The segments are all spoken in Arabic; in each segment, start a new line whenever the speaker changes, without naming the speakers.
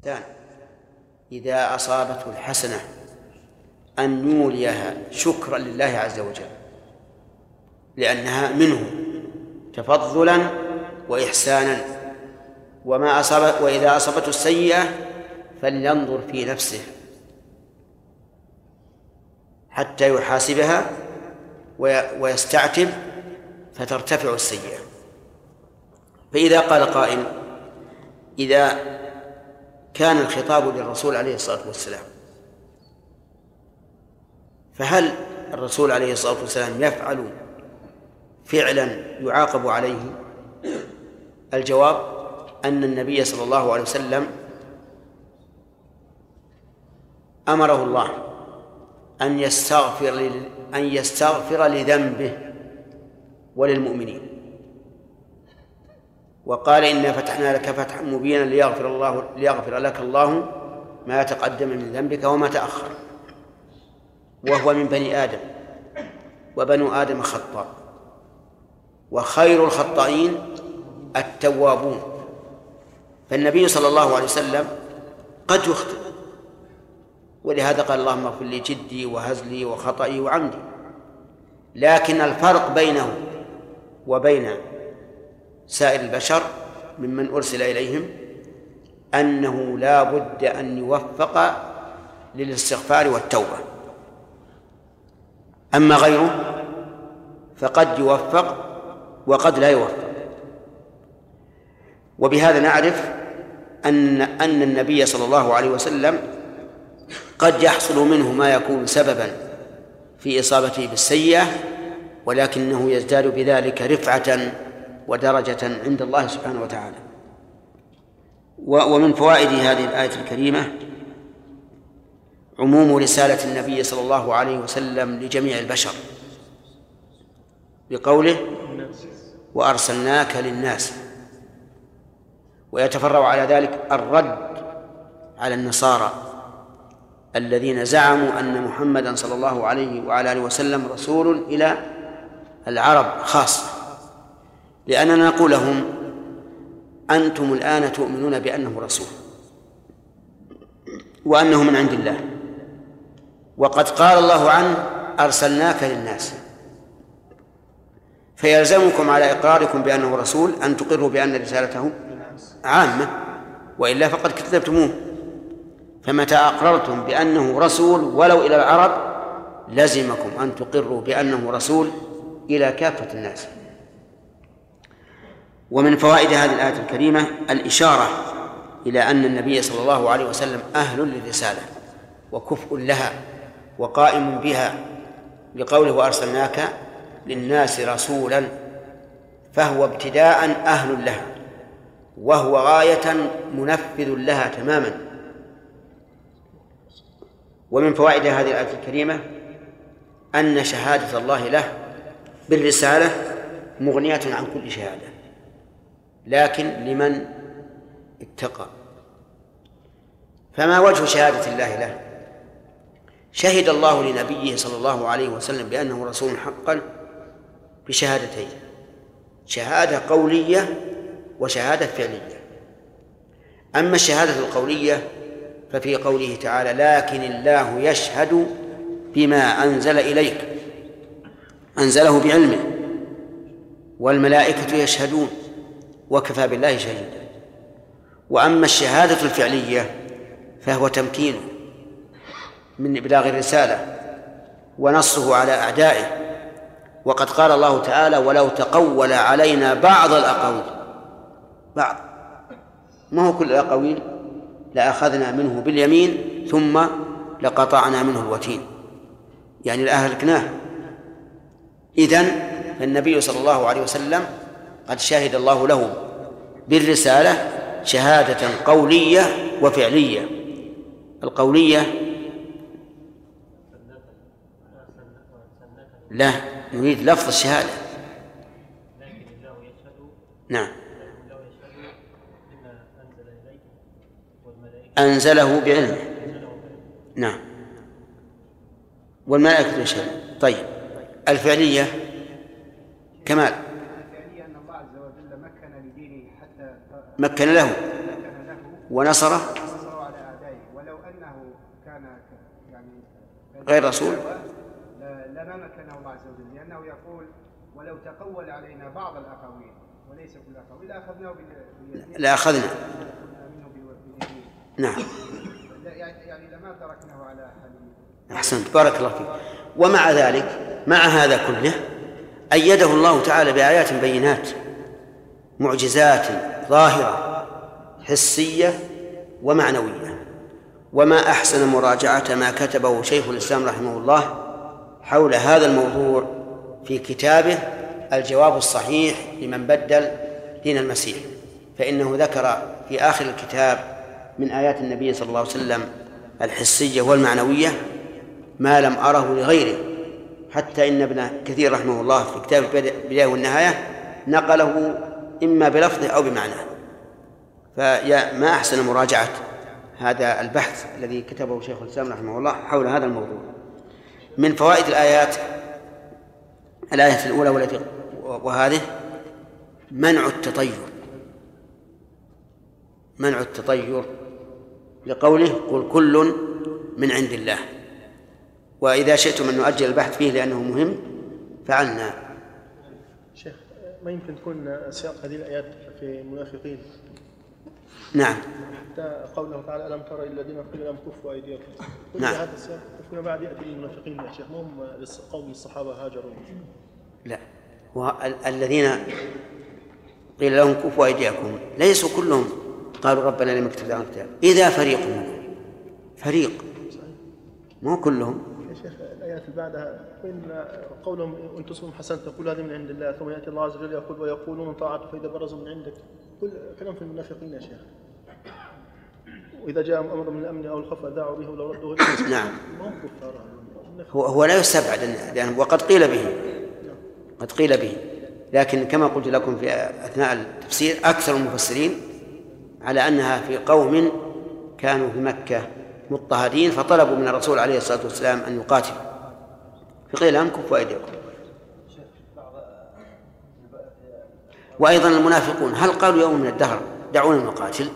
الإنسان إذا أصابته الحسنة أن يوليها شكرا لله عز وجل، لأنها منه تفضلا وإحسانا. وإذا أصابته السيئة فلينظر في نفسه حتى يحاسبها ويستعتب فترتفع السيئة. فإذا قال قائل: إذا كان الخطاب للرسول عليه الصلاة والسلام، فهل الرسول عليه الصلاة والسلام يفعل فعلا يعاقب عليه؟ الجواب أن النبي صلى الله عليه وسلم أمره الله أن يستغفر لذنبه وللمؤمنين، وقال: إنا فتحنا لك فتحا مبينا ليغفر لك الله ما تقدم من ذنبك وما تأخر. وهو من بني آدم، وبنو آدم خطاء، وخير الخطائين التوابون. فالنبي صلى الله عليه وسلم قد يخطئ، ولهذا قال: اللهم اغفر لي جدي وهزلي وخطئي وعمدي. لكن الفرق بينه وبين سائر البشر ممن أرسل إليهم أنه لا بد أن يوفق للاستغفار والتوبة. أما غيره فقد يوفق وقد لا يوفق. وبهذا نعرف أن النبي صلى الله عليه وسلم قد يحصل منه ما يكون سببا في إصابته بالسيئة، ولكنه يزداد بذلك رفعة ودرجة عند الله سبحانه وتعالى. ومن فوائد هذه الآية الكريمة عموم رسالة النبي صلى الله عليه وسلم لجميع البشر بقوله: وأرسلناك للناس. ويتفرع على ذلك الرد على النصارى الذين زعموا أن محمدًا صلى الله عليه وعلى آله وسلم رسول إلى العرب خاصة، لأننا نقول لهم: أنتم الآن تؤمنون بأنه رسول وأنه من عند الله، وقد قال الله عنه: أرسلناك للناس، فيلزمكم على إقراركم بأنه رسول أن تقروا بأن رسالته عامة، وإلا فقد كذبتموه. فمتى أقررتم بأنه رسول ولو إلى العرب لزمكم أن تقروا بأنه رسول إلى كافة الناس. ومن فوائد هذه الآية الكريمة الإشارة إلى أن النبي صلى الله عليه وسلم أهل للرسالة وكفء لها وقائم بها، بقوله: وأرسلناك للناس رسولا، فهو ابتداء أهل لها، وهو غاية منفذ لها تماما. ومن فوائد هذه الآية الكريمة أن شهادة الله له بالرسالة مغنية عن كل شهادة، لكن لمن اتقى. فما وجه شهادة الله له؟ شهد الله لنبيه صلى الله عليه وسلم بأنه رسول حقا بشهادتين: شهادة قولية وشهادة فعلية. أما الشهادة القولية ففي قوله تعالى: لكن الله يشهد بما أنزل إليك، أنزله بعلمه، والملائكة يشهدون، وكفى بالله شهيدا. وأما الشهادة الفعلية فهو تمكينه من إبلاغ الرسالة ونصه على أعدائه. وقد قال الله تعالى: ولو تقول علينا بعض الأقاويل، بعض، ما هو كل الأقاويل، لأخذنا منه باليمين ثم لقطعنا منه الوتين، يعني لأهلكناه. إذن فالنبي صلى الله عليه وسلم قد شهد الله له بالرسالة شهادة قولية وفعلية. القولية لا نريد لفظ الشهادة. نعم، أنزله بعلمه. نعم، والملائكة يشهدون. طيب، الفعلية كمال
أن الله عز وجل مكن لدينه حتى
مكن له ونصره غير رسول
لا مكنه الله عز وجل، لأنه يقول ولو تقول علينا بعض الأقاويل وليس كل الأقاويل لأخذناه
لأخذنا. نعم.
يعني لما تركناه على حاله.
أحسنت، بارك الله فيك. ومع ذلك، مع هذا كله، أيده الله تعالى بآيات بينات، معجزات ظاهرة حسية ومعنوية. وما أحسن مراجعة ما كتبه شيخ الإسلام رحمه الله حول هذا الموضوع في كتابه الجواب الصحيح لمن بدل دين المسيح، فإنه ذكر في آخر الكتاب من آيات النبي صلى الله عليه وسلم الحسية والمعنوية ما لم أره لغيره، حتى إن ابن كثير رحمه الله في كتاب البداية والنهاية نقله إما بلفظه أو بمعناه. فما أحسن مراجعة هذا البحث الذي كتبه شيخ الإسلام رحمه الله حول هذا الموضوع. من فوائد الآيات الآية الأولى والتي وهذه منع التطير لقوله قل كل من عند الله. وإذا شئتم أن نؤجل البحث فيه لأنه مهم فعلنا.
شيخ، ما يمكن تكون سياق هذه الآيات في المنافقين؟
نعم.
حتى قوله تعالى ألم تر الذين قيل لهم كفوا أيديكم.
نعم.
هذا السياق فيما بعد يأتي للمنافقين يا شيخ، هم قوم الصحابة هاجروا.
لا، الذين قيل لهم كفوا أيديكم ليسوا كلهم قالوا ربنا لم كتبت علينا الكتاب، إذا فريق منهم، فريق مو كلهم.
يا شيخ الآيات اللي بعدها وإن قولهم إن تصبهم حسنة تقول هذه من عند الله، ثم يأتي الله عز وجل يقول ويقولون طاعة فإذا برزوا من عندك، كل كلام في المنافقين يا شيخ. وإذا جاء أمر من الأمن أو الخوف أذاعوا به ولو ردوه إلى
نعم.
ما هم كفار.
هو لا يستبعد يعني وقد قيل به، قد قيل به، لكن كما قلت لكم في أثناء التفسير أكثر المفسرين على أنها في قوم كانوا في مكة مضطهدين فطلبوا من الرسول عليه الصلاة والسلام أن يقاتل، فقيل لهم كفوا أيديكم. وأيضا المنافقون هل قالوا يوم من الدهر دعونا نقاتل؟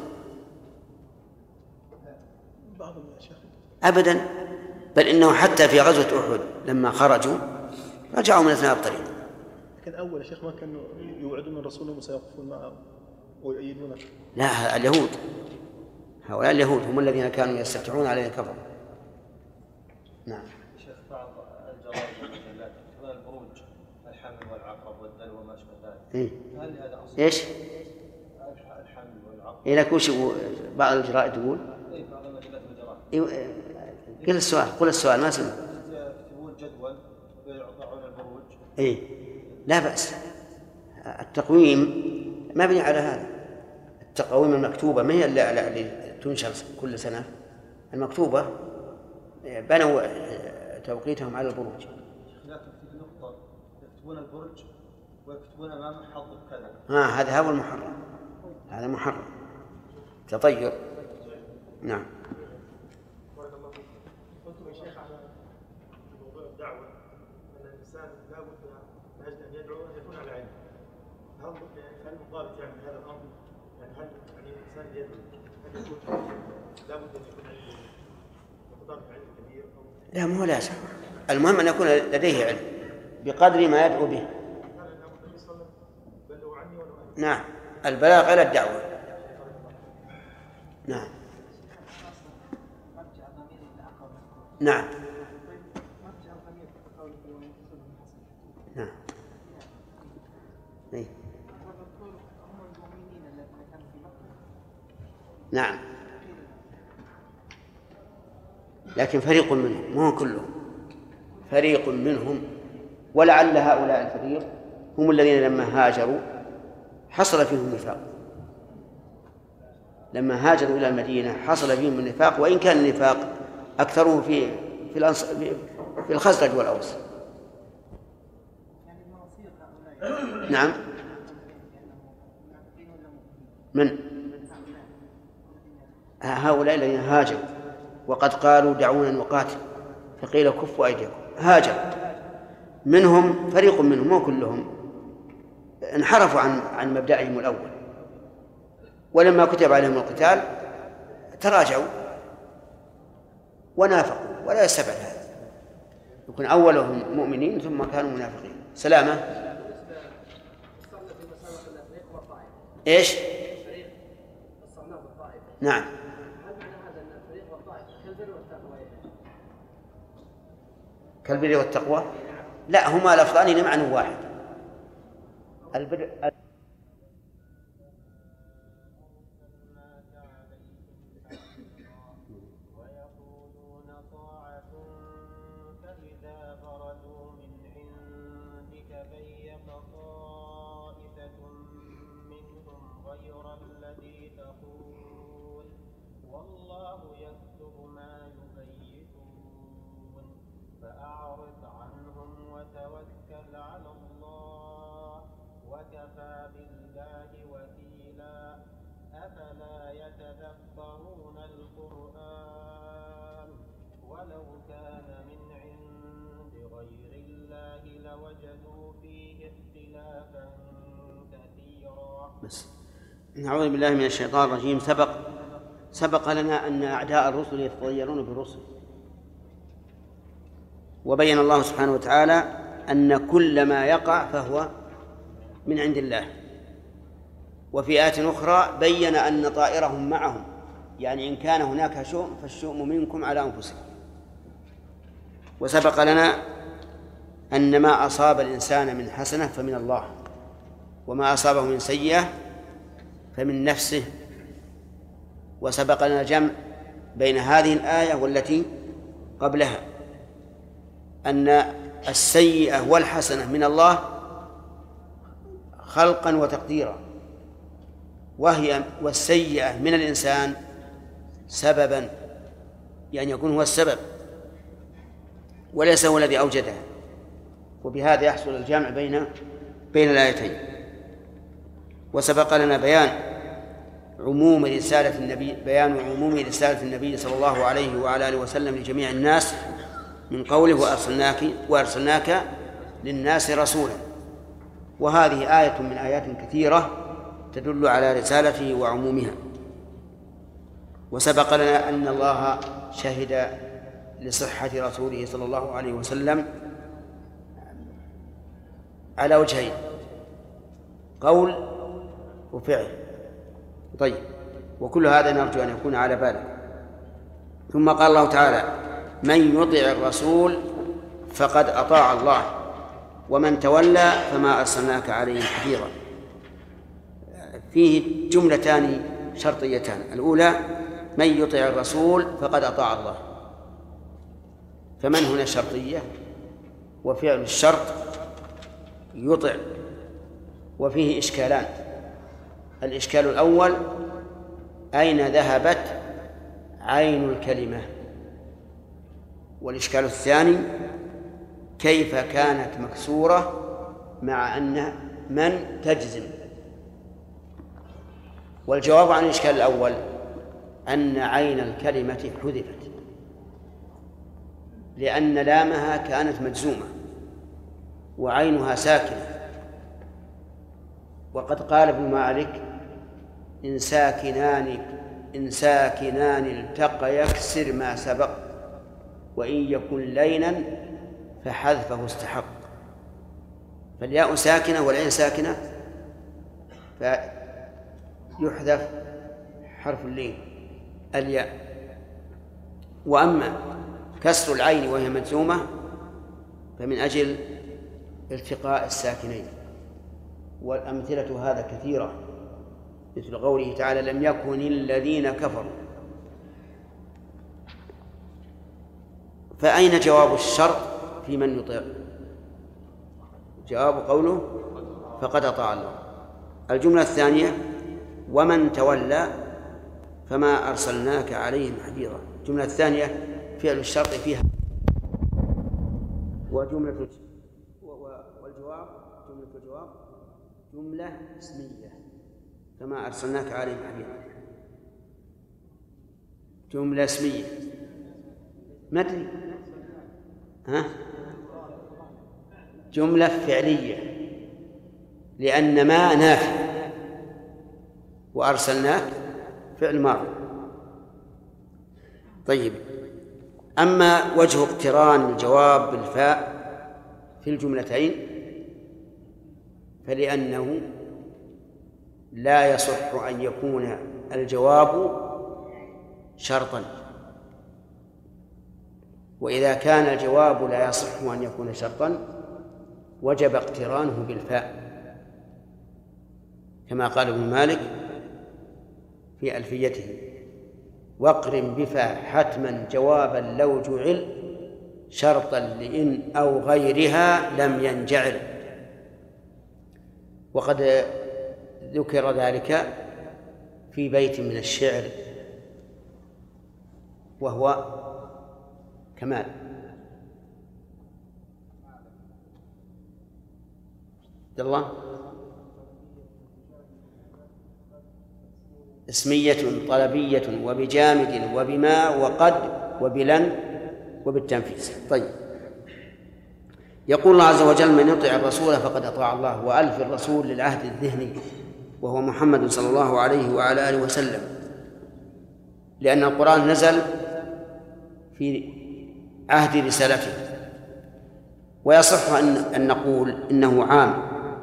أبدا، بل إنه حتى في غزوة أحد لما خرجوا رجعوا من أثناء الطريق.
لكن أول شيخ ما كانوا يوعدون الرسول وسيقفون معه ويؤيدونه.
لا، اليهود، هؤلاء اليهود هم الذين كانوا يستفتحون عليه الكفر. نعم.
شيخ بعض الجرائد والمجلات كمان البروج الحمل والعقرب والدلو وما شابه ذلك. هل هذا أصل؟
إيش؟
الحمل والعقرب.
إيه لك وش بعض الجرائد تقول؟
إيه بعض المجلات والجرائد.
قل السؤال ما سمع.
يكتبون جدول ويضعون البروج.
إيه لا بأس. التقويم مبني على هذا. التقويم المكتوبة ما هي اللي تنشر كل سنة، المكتوبة بنوا توقيتهم على البروج.
لكن في نقطة يكتبون البرج ويكتبون أمام حظ كذا.
هذا هو المحرم، هذا محرم تطير. نعم.
قلتم يا شيخ على موضوع الدعوة أن الإنسان لا بد من أجل أن يدعو أن يكون على علم. هل مضابط يعني هذا الأمر؟ يعني هل يعني الإنسان يدعو أن يكون لا بد أن يكون مقدار علم كبير؟
لا مو لازم، المهم أن يكون لديه علم بقدر ما يدعو به. نعم، البلاغ إلى الدعوة. نعم. نعم. نعم. إيه. نعم، لكن فريق منهم مو كلهم، فريق منهم، ولعل هؤلاء الفريق هم الذين لما هاجروا حصل فيهم النفاق، لما هاجروا إلى المدينة حصل فيهم النفاق، وإن كان النفاق أكثره في الخزرج والأوس. نعم. من هؤلاء الذين هاجروا وقد قالوا دعونا نقاتل فقيل كفوا أيديكم، هاجر منهم فريق منهم مو كلهم، انحرفوا عن مبدأهم الأول، ولما كتب عليهم القتال تراجعوا ونافقوا، ولا يستبعد هذا. يكون أولهم مؤمنين ثم كانوا منافقين. سلامة. إيش؟ نعم. كالبر والتقوى؟ لا، هما لفظان لمعنى واحد. البر نعوذ بالله من الشيطان الرجيم. سبق لنا أن أعداء الرسل يتطيرون بالرسل، وبين الله سبحانه وتعالى أن كل ما يقع فهو من عند الله. وفي آيات أخرى بين أن طائرهم معهم، يعني إن كان هناك شؤم فالشؤم منكم على أنفسكم. وسبق لنا أن ما أصاب الإنسان من حسنة فمن الله، وما أصابه من سيئة فمن نفسه. وسبق لنا الجمع بين هذه الآية والتي قبلها، أن السيئة والحسنة من الله خلقا وتقديرا، والسيئة من الإنسان سببا، يعني يكون هو السبب وليس هو الذي أوجدها. وبهذا يحصل الجمع بين الآيتين. وسبق لنا بيان عموم رسالة النبي صلى الله عليه وعلى آله وسلم لجميع الناس من قوله وأرسلناك للناس رسولا. وهذه آية من آيات كثيرة تدل على رسالته وعمومها. وسبق لنا أن الله شهد لصحة رسوله صلى الله عليه وسلم على وجهين: قول وفعل. طيب، وكل هذا نرجو أن يكون على بالك. ثم قال الله تعالى: من يطع الرسول فقد أطاع الله ومن تولى فما أرسلناك عليهم حفيظا. فيه جملتان شرطيتان: الأولى من يطع الرسول فقد أطاع الله، فمن هنا شرطية، وفعل الشرط يطع. وفيه إشكالان: الإشكال الأول أين ذهبت عين الكلمة؟ والإشكال الثاني كيف كانت مكسورة مع أن من تجزم؟ والجواب عن الإشكال الأول أن عين الكلمة حذفت لأن لامها كانت مجزومة وعينها ساكنة. وقد قال ابن مالك: إن ساكنان التقى يكسر ما سبق، وإن يكن لينا فحذفه استحق. فالياء ساكنة والعين ساكنة فيحذف حرف اللين الياء. وأما كسر العين وهي مجزومة فمن أجل التقاء الساكنين. والأمثلة هذا كثيرة، مثل قوله تعالى: لم يكن الذين كفروا. فأين جواب الشرط في من يطيع؟ جواب قوله فقد أطاع الله. الجملة الثانية: ومن تولى فما أرسلناك عليهم حفيظا. الجملة الثانية فعل الشرط فيها، والجواب جملة اسمية: فما أرسلناك عليهم حفيظا. جملة اسمية ما أدري، جملة فعلية لأن ما نافع وأرسلناك فعل ماضي. طيب، أما وجه اقتران الجواب بالفاء في الجملتين فلأنه لا يصح أن يكون الجواب شرطا، وإذا كان الجواب لا يصح أن يكون شرطا وجب اقترانه بالفاء، كما قال ابن مالك في ألفيته: واقرن بفاء حتما جوابا لو جعل شرطا لإن أو غيرها لم ينجعل. وقد ذكر ذلك في بيت من الشعر وهو كمال: الله اسمية طلبية وبجامد وبما وقد وبلن وبالتنفيذ. طيب، يقول الله عز وجل: من يطع الرسول فقد أطاع الله. وألف الرسول للعهد الذهني وهو محمد صلى الله عليه وعلى آله وسلم، لأن القرآن نزل في عهد رسالته. ويصح أن نقول إنه عام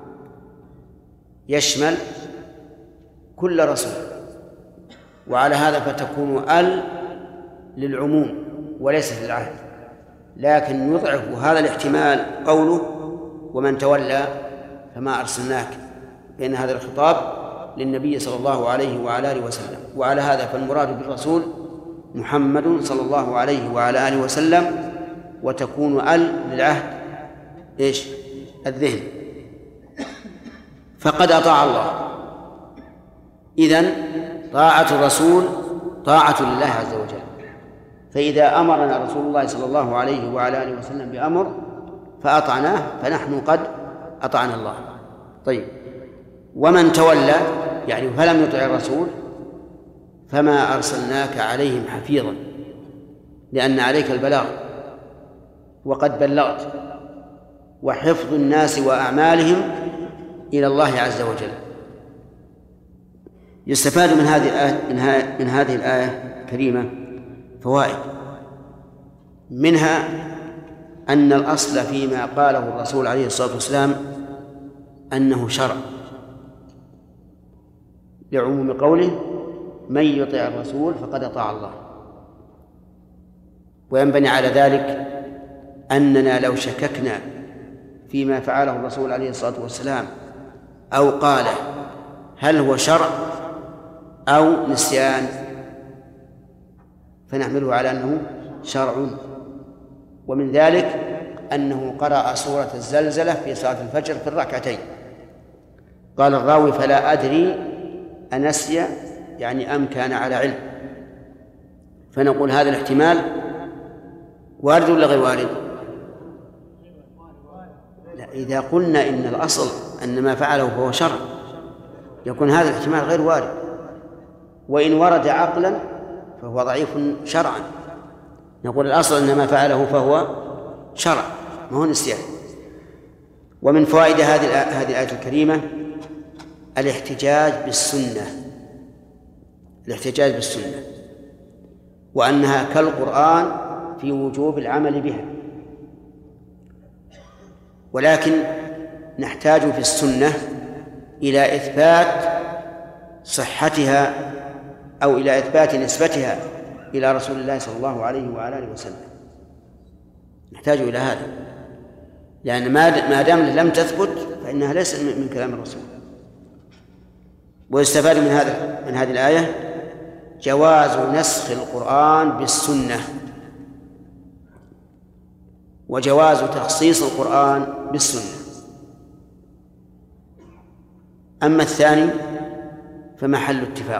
يشمل كل رسول، وعلى هذا فتكون للعموم وليس للعهد، لكن يضعف هذا الاحتمال قوله: ومن تولى فما أرسلناك، بأن هذا الخطاب للنبي صلى الله عليه وعلى آله وسلم. وعلى هذا فالمراد بالرسول محمد صلى الله عليه وعلى آله وسلم، وتكون للعهد الذهن. فقد أطاع الله، إذن طاعة الرسول طاعة لله عز وجل. فإذا أمرنا رسول الله صلى الله عليه وعلى آله وسلم بأمر فأطعناه فنحن قد أطعنا الله. طيب، ومن تولى يعني فلم يطع الرسول فما أرسلناك عليهم حفيظا، لأن عليك البلاغ وقد بلغت، وحفظ الناس وأعمالهم إلى الله عز وجل. يستفاد من هذه الآية الكريمة فوائد، منها أن الأصل فيما قاله الرسول عليه الصلاة والسلام أنه شرع، لعموم قوله: من يطع الرسول فقد أطاع الله. وينبني على ذلك أننا لو شككنا فيما فعله الرسول عليه الصلاة والسلام أو قاله هل هو شرع أو نسيان فنحمله على أنه شرع. ومن ذلك أنه قرأ سورة الزلزلة في صلاة الفجر في الركعتين. قال الراوي: فلا أدري أنسي يعني أم كان على علم. فنقول هذا الاحتمال وارد ولا غير وارد؟ لا، إذا قلنا إن الأصل أن ما فعله فهو شرع يكون هذا الاحتمال غير وارد، وإن ورد عقلا فهو ضعيف شرعا. نقول الأصل أن ما فعله فهو شرع ما هو نسيان. ومن فوائد هذه الآية الكريمة الاحتجاج بالسنة، وأنها كالقرآن في وجوب العمل بها. ولكن نحتاج في السنة إلى إثبات صحتها أو إلى إثبات نسبتها إلى رسول الله صلى الله عليه وعلى آله وسلم. نحتاج إلى هذا، لأن ما دام لم تثبت فإنها ليس من كلام الرسول. ويستفاد من هذه الآية جواز نسخ القرآن بالسنة، وجواز تخصيص القرآن بالسنة. أما الثاني فمحل اتفاق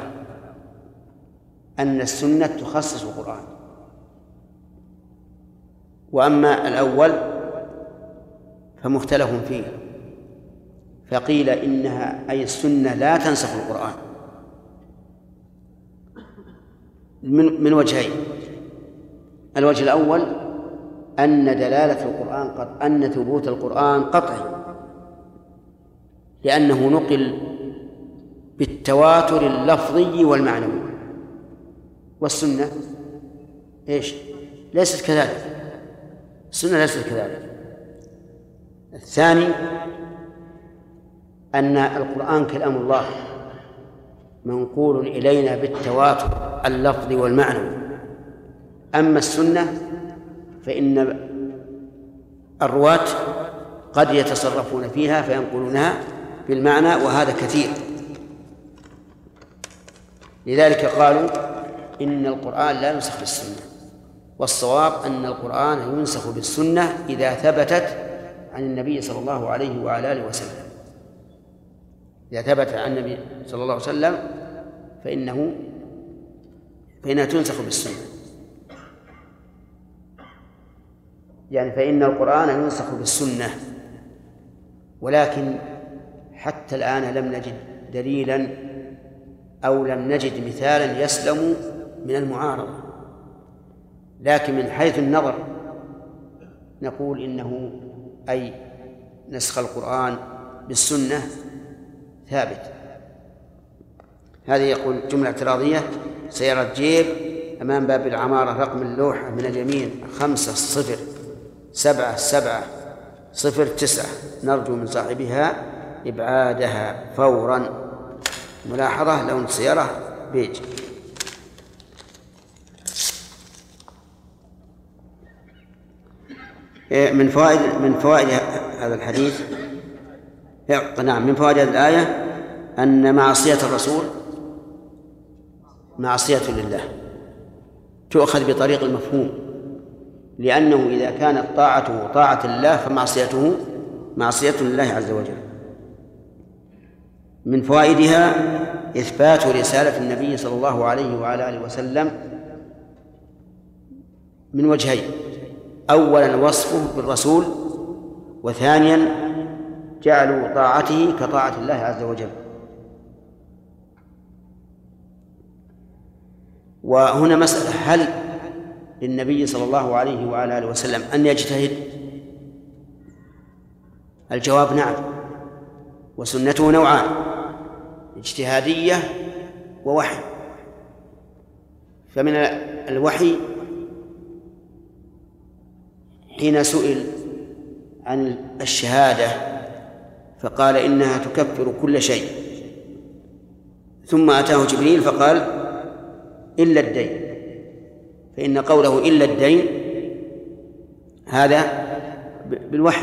أن السنة تخصص القرآن، وأما الأول فمختلف فيه، فقيل إنها أي السنة لا تنسخ القرآن من وجهين. الوجه الأول أن دلالة القرآن أن ثبوت القرآن قطعي، لأنه نقل بالتواتر اللفظي والمعنوي، والسنة ليست كذلك، السنة ليست كذلك. الثاني أن القرآن كلام الله منقول إلينا بالتواتر اللفظي والمعنوي. أما السنة فإن الرواة قد يتصرفون فيها فينقلونها بالمعنى، وهذا كثير. لذلك قالوا إن القرآن لا ينسخ بالسنة، والصواب أن القرآن ينسخ بالسنة إذا ثبتت عن النبي صلى الله عليه وعلى آله وسلم. إذا ثبت عن النبي صلى الله عليه وسلم فإنها تنسخ بالسنة، يعني فإن القرآن ينسخ بالسنة. ولكن حتى الآن لم نجد دليلا أو لم نجد مثالا يسلم من المعارضة، لكن من حيث النظر نقول إنه أي نسخ القرآن بالسنة ثابت. هذه يقول جملة اعتراضية: سيارة جيب أمام باب العمارة، رقم اللوحة من اليمين 507709، نرجو من صاحبها إبعادها فورا. ملاحظة: لون السيارة بيج. من فوائد هذا الحديث، نعم، من فوائد هذه الآية أن معصية الرسول معصية لله، تؤخذ بطريق المفهوم، لأنه إذا كانت طاعته طاعة الله فمعصيته معصية لله عز وجل. من فوائدها إثبات رسالة النبي صلى الله عليه وعلى آله وسلم من وجهين: أولا وصفه بالرسول، وثانيا جعلوا طاعته كطاعة الله عز وجل. وهنا مسألة: هل للنبي صلى الله عليه وعلى آله وسلم أن يجتهد؟ الجواب نعم، وسنته نوعان: اجتهادية ووحي. فمن الوحي حين سئل عن الشهادة فقال إنها تكفر كل شيء، ثم أتاه جبريل فقال إلا الدين، فإن قوله إلا الدين هذا بالوحي.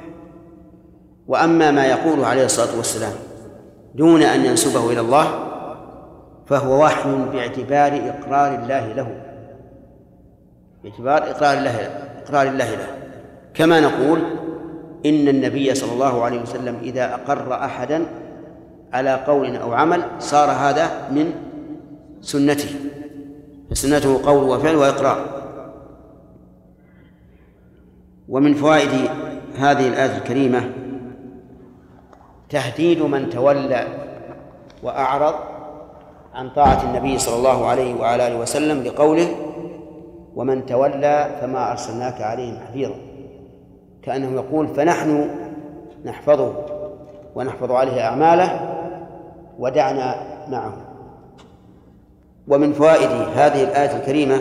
وأما ما يقوله عليه الصلاة والسلام دون أن ينسبه إلى الله فهو وحي باعتبار إقرار الله له، باعتبار إقرار الله له. كما نقول إن النبي صلى الله عليه وسلم إذا أقر أحدا على قول أو عمل صار هذا من سنته، فسنته قول وفعل وإقرار. ومن فوائد هذه الآية الكريمة تهديد من تولى وأعرض عن طاعة النبي صلى الله عليه وعلى آله وسلم بقوله: ومن تولى فما أرسلناك عليهم حفيظا، كأنه يقول فنحن نحفظه ونحفظ عليه أعماله ودعنا معه. ومن فوائد هذه الآية الكريمة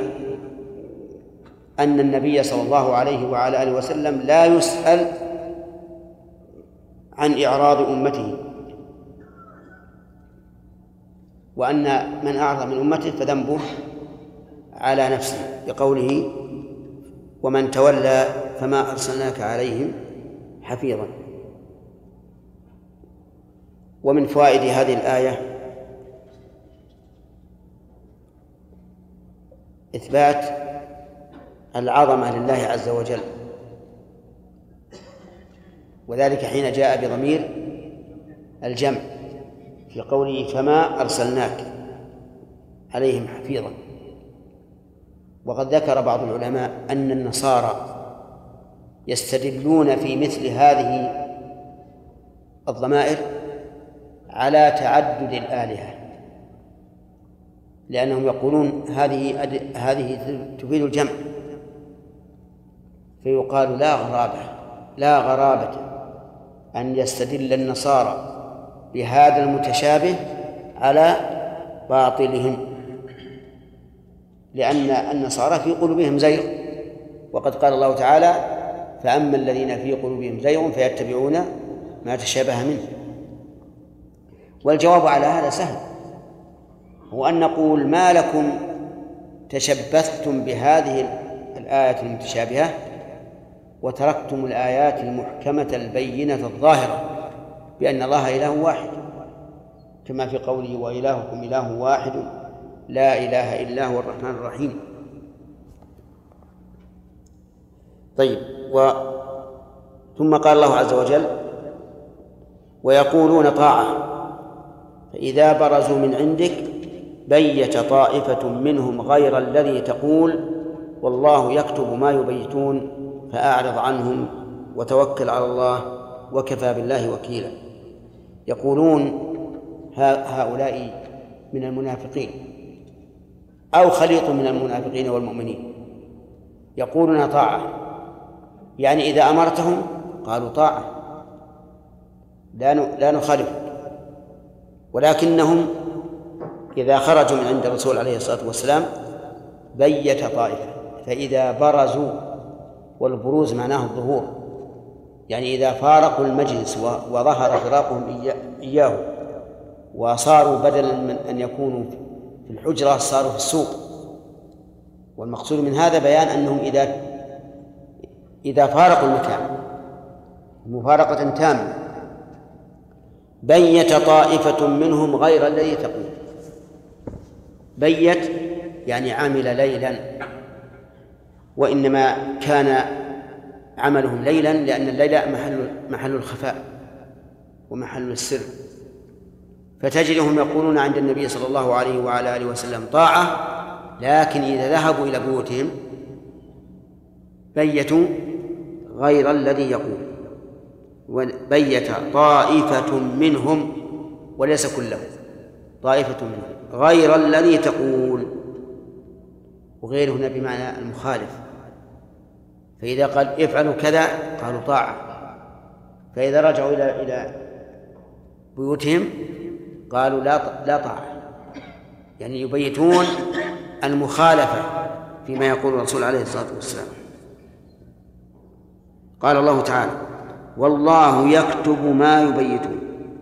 أن النبي صلى الله عليه وعلى آله وسلم لا يسأل عن إعراض أمته، وأن من أعرض من أمته فذنبه على نفسه بقوله: ومن تولى فما أرسلناك عليهم حفيظا. ومن فوائد هذه الآية إثبات العظمة لله عز وجل، وذلك حين جاء بضمير الجمع في قوله: فما أرسلناك عليهم حفيظا. وقد ذكر بعض العلماء أن النصارى يستدلون في مثل هذه الضمائر على تعدد الآلهة، لأنهم يقولون هذه تفيد الجمع، فيقال لا غرابة أن يستدل النصارى بهذا المتشابه على باطلهم، لأن النصارى في قلوبهم زيغ وقد قال الله تعالى: فأما الذين في قلوبهم زيغ فيتبعون ما تشابه منه. والجواب على هذا سهل، هو أن نقول: ما لكم تشبثتم بهذه الآية المتشابهة وتركتم الآيات المحكمة البينة الظاهرة بأن الله إله واحد، كما في قوله: وإلهكم إله واحد لا إله إلا هو الرحمن الرحيم. طيب، ثم قال الله عز وجل: ويقولون طاعة فإذا برزوا من عندك بيت طائفة منهم غير الذي تقول والله يكتب ما يبيتون فأعرض عنهم وتوكل على الله وكفى بالله وكيلا. يقولون هؤلاء من المنافقين أو خليط من المنافقين والمؤمنين، يقولون طاعة، يعني إذا أمرتهم قالوا طاعة لا نخالف، ولكنهم إذا خرجوا من عند الرسول عليه الصلاة والسلام بيت طائفة، فإذا برزوا، والبروز معناه الظهور، يعني إذا فارقوا المجلس وظهر فراقهم إياه وصاروا بدلا من أن يكونوا في الحجرة صاروا في السوق. والمقصود من هذا بيان أنهم إذا فارقوا المكان مفارقة تامة بيت طائفة منهم غير الذي تقول. بيت يعني عمل ليلا، وإنما كان عملهم ليلا لأن الليل محل الخفاء ومحل السر، فتجدهم يقولون عند النبي صلى الله عليه وعلى آله وسلم طاعة، لكن إذا ذهبوا إلى بيوتهم بيتوا غير الذي يقول. وبيت طائفة منهم وليس كلهم، طائفة منهم غير الذي تقول، وغير هنا بمعنى المخالف، فإذا قال افعلوا كذا قالوا طاعة، فإذا رجعوا إلى بيوتهم قالوا لا طاعة، يعني يبيتون المخالفة فيما يقول الرسول عليه الصلاة والسلام. قال الله تعالى: والله يكتب ما يبيتون.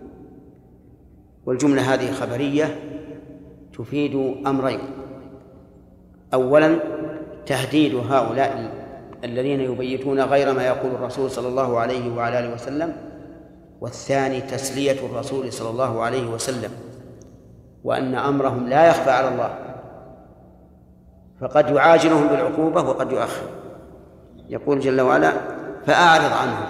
والجملة هذه خبرية تفيد أمرين: أولا تهديد هؤلاء الذين يبيتون غير ما يقول الرسول صلى الله عليه وعلى آله وسلم، والثاني تسلية الرسول صلى الله عليه وسلم، وأن أمرهم لا يخفى على الله، فقد يعاجلهم بالعقوبة وقد يؤخر. يقول جل وعلا: فأعرض عنهم.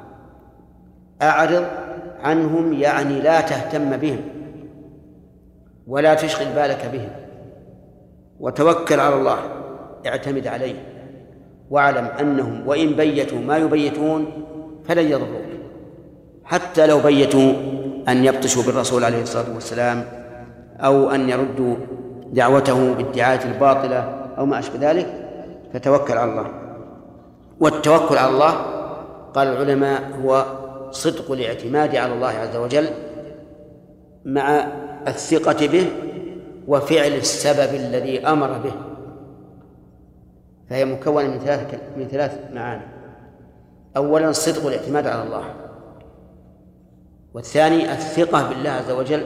أعرض عنهم يعني لا تهتم بهم ولا تشغل بالك بهم، وتوكل على الله، اعتمد عليه، واعلم أنهم وإن بيتوا ما يبيتون فلن يضروك، حتى لو بيتوا أن يبطشوا بالرسول عليه الصلاة والسلام أو أن يردوا دعوته بالدعاية الباطلة أو ما أشبه ذلك، فتوكل على الله. والتوكل على الله قال العلماء هو صدق الاعتماد على الله عز وجل مع الثقة به وفعل السبب الذي أمر به، فهي مكونة من ثلاث معاني: أولا صدق الاعتماد على الله، والثاني الثقة بالله عز وجل،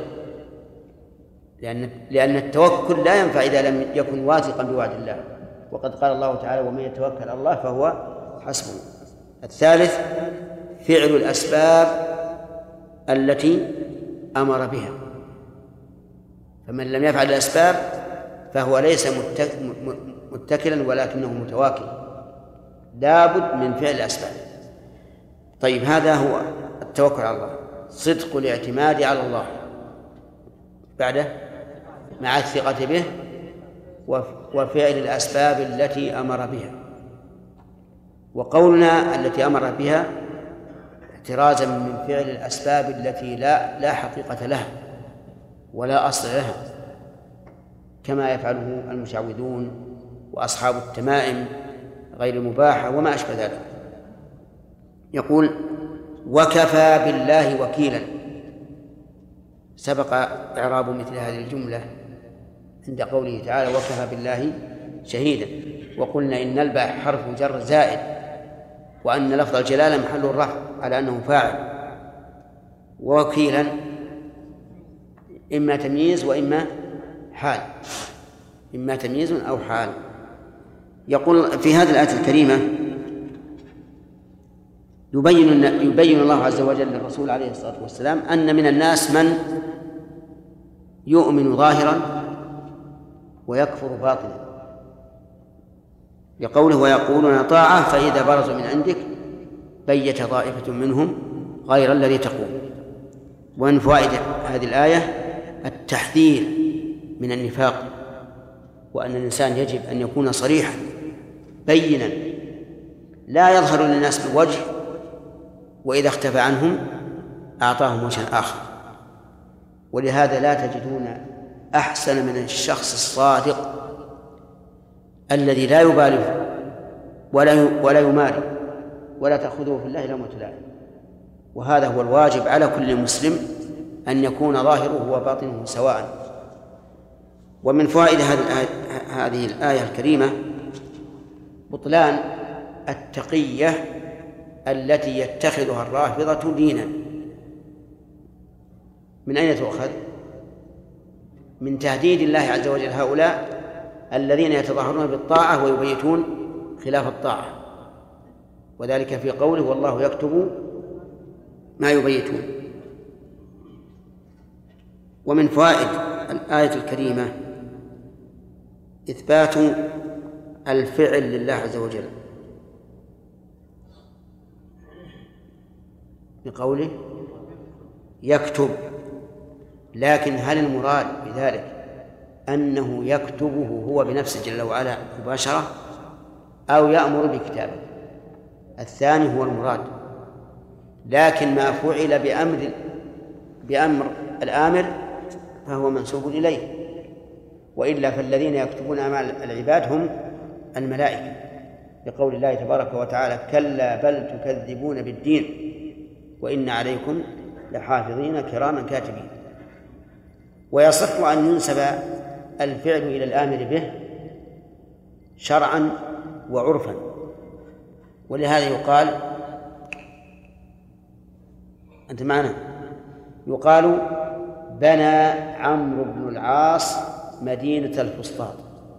لأن التوكل لا ينفع إذا لم يكن واثقا بوعد الله، وقد قال الله تعالى: ومن يتوكل على الله فهو حسبه. الثالث فعل الأسباب التي أمر بها، فمن لم يفعل الأسباب فهو ليس متكلا ولكنه متواكل، لابد من فعل الأسباب. طيب، هذا هو التوكل على الله، صدق الاعتماد على الله، بعده مع الثقة به وفعل الأسباب التي أمر بها. وقولنا التي أمر بها احترازا من فعل الأسباب التي لا حقيقة لها ولا أصل لها، كما يفعله المشعوذون وأصحاب التمائم غير المباحة وما أشبه ذلك. يقول: وكفى بالله وكيلا. سبق إعراب مثل هذه الجملة عند قوله تعالى: وكفى بالله شهيدا. وقلنا إن الباء حرف جر زائد، وأن لفظ الجلالة محل الرفع على أنه فاعل، ووكيلا إما تمييز وإما حال، إما تمييز أو حال. يقول في هذه الآية الكريمة يبين الله عز وجل للرسول عليه الصلاة والسلام أن من الناس من يؤمن ظاهرا ويكفر باطنا، لقوله ويقولون طاعة فإذا برزوا من عندك بيت طائفة منهم غير الذي تقول. ومن فوائد هذه الآية التحذير من النفاق، وأن الإنسان يجب أن يكون صريحا بينا لا يظهر للناس بالوجه، وإذا اختفى عنهم أعطاهم وجها آخر. ولهذا لا تجدون أحسن من الشخص الصادق الذي لا يبالغ ولا يماري ولا تأخذه في الله لومة لائم. وهذا هو الواجب على كل مسلم، أن يكون ظاهره وباطنه سواء. ومن فوائد هذه الآية الكريمة بطلان التقية التي يتخذها الرافضة دينا. من أين تؤخذ؟ من تهديد الله عز وجل هؤلاء الذين يتظاهرون بالطاعة ويبيتون خلاف الطاعة، وذلك في قوله والله يكتب ما يبيتون. ومن فوائد الآية الكريمة إثبات الفعل لله عز وجل بقوله يكتب، لكن هل المراد بذلك أنه يكتبه هو بنفسه جل وعلا مباشرة أو يأمر بكتابه؟ الثاني هو المراد، لكن ما فعل بأمر الآمر فهو منسوب إليه، وإلا فالذين يكتبون أعمال العباد هم الملائكة، لقول الله تبارك وتعالى كلا بل تكذبون بالدين وإن عليكم لحافظين كراما كاتبين. ويصح أن ينسب الفعل إلى الآمر به شرعا وعرفا، ولهذا يقال أنت معنا يقال بنى عمرو بن العاص مدينة الفسطاط،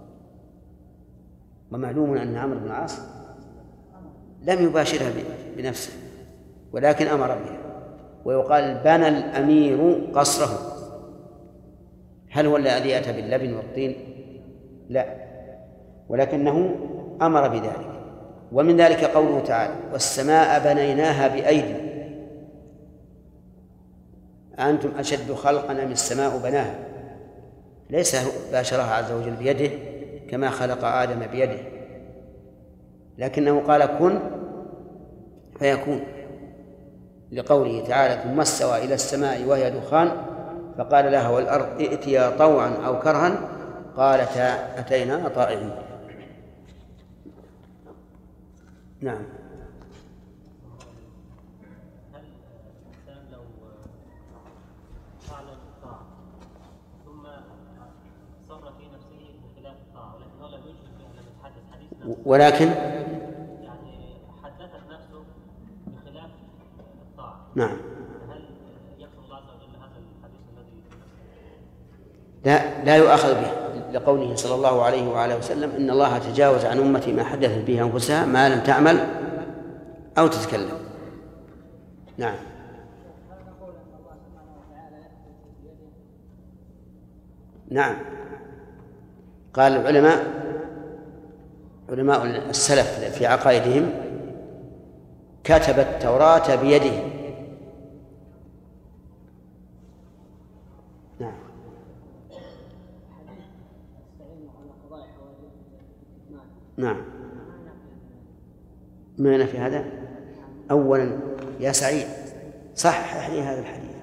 ومعلوم أن عمرو بن العاص لم يباشرها بنفسه ولكن أمر بها. ويقال بنى الأمير قصره، هل هو الذي أتى باللبن والطين؟ لا، ولكنه أمر بذلك. ومن ذلك قوله تعالى والسماء بنيناها بأيدي أنتم أشد خلقا أم السماء بناها، ليس باشرها عز وجل بيده كما خلق آدم بيده، لكنه قال كن فيكون، لقوله تعالى ثم استوى إلى السماء وهي دخان فقال لها والأرض ائتيا طوعا أو كرها قالتا أتينا طائعين. نعم.
هل الإنسان لو فعل الطاعة ثم صر في نفسه بخلاف الطاعة ولكنه لم يجد بها، لم يتحدث حديث نفسه،
ولكن
يعني حدثت نفسه بخلاف الطاعة،
نعم
هل يكفر الله عز وجل هذا الحديث الذي
لا يؤاخذ به، لقوله صلى الله عليه وآله وسلم إن الله تجاوز عن أمتي ما حدثت به أنفسها ما لم تعمل أو تتكلم. نعم. نعم، قال علماء السلف في عقائدهم كتب التوراة بيده. نعم. نعم، ما في هذا؟ أولا يا سعيد صحح لي هذا الحديث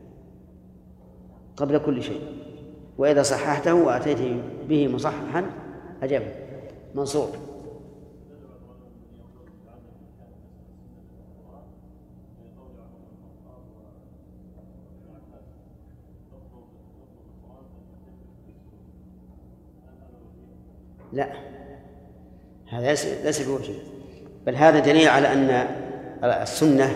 قبل كل شيء، وإذا صححته وأتيت به مصححا أجبه. منصور. هذا ليس بوجه، بل هذا دليل على أن السنة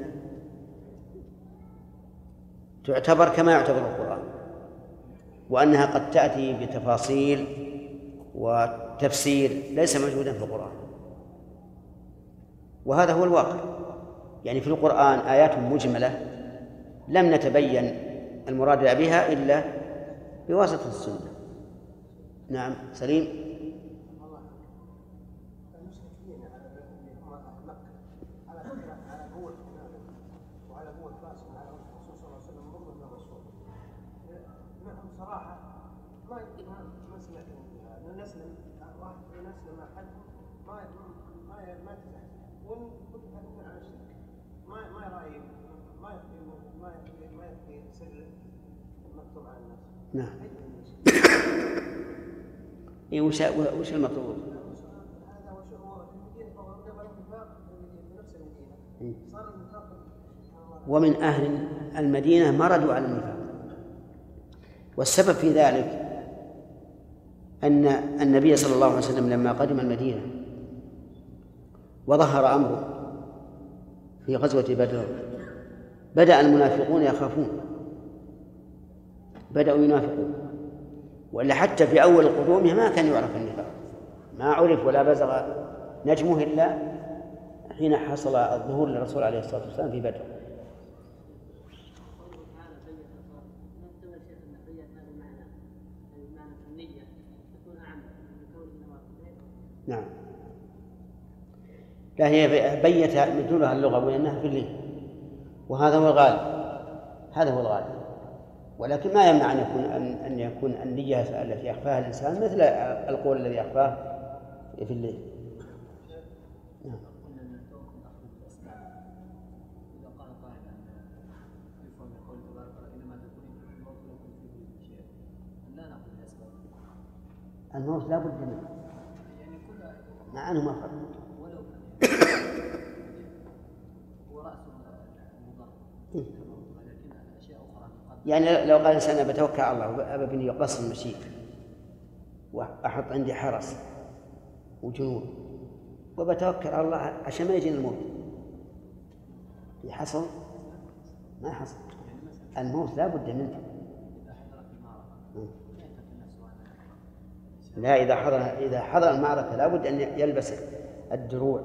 تعتبر كما يعتبر القرآن، وأنها قد تأتي بتفاصيل وتفسير ليس موجودا في القرآن، وهذا هو الواقع. يعني في القرآن آيات مجملة لم نتبين المراد بها إلا بواسطة السنة. نعم سليم. نعم. إيه وش المطلوب؟ ومن أهل المدينة مردوا على النفاق، والسبب في ذلك أن النبي صلى الله عليه وسلم لما قدم المدينة وظهر أمره في غزوة بدر بدأ المنافقون يخافون، بدأوا ينافقون، وإلا حتى في أول قدومه ما كان يعرف النفاق، ما عرف ولا بزغ نجمه إلا حين حصل الظهور للرسول عليه الصلاة والسلام في بدر. نعم. لا هي بيت مدلولها اللغوي أنها في الليل، وهذا هو الغالب، هذا هو الغالب، ولكن ما يمنع أن يكون النية التي يخفاها الإنسان مثل القول الذي يخفاه في الليل. نعم. الموت لا بد منه، مع أنه ما فرق. يعني لو قال الإنسان بتوكل على الله وأبى بني يقص المشي وأحط عندي حرس وجنود وبتوكل على الله عشان ما يجيني الموت، يحصل؟ ما يحصل. الموت لا بد منه. لا، إذا حضر المعركة لا بد أن يلبس الدروع،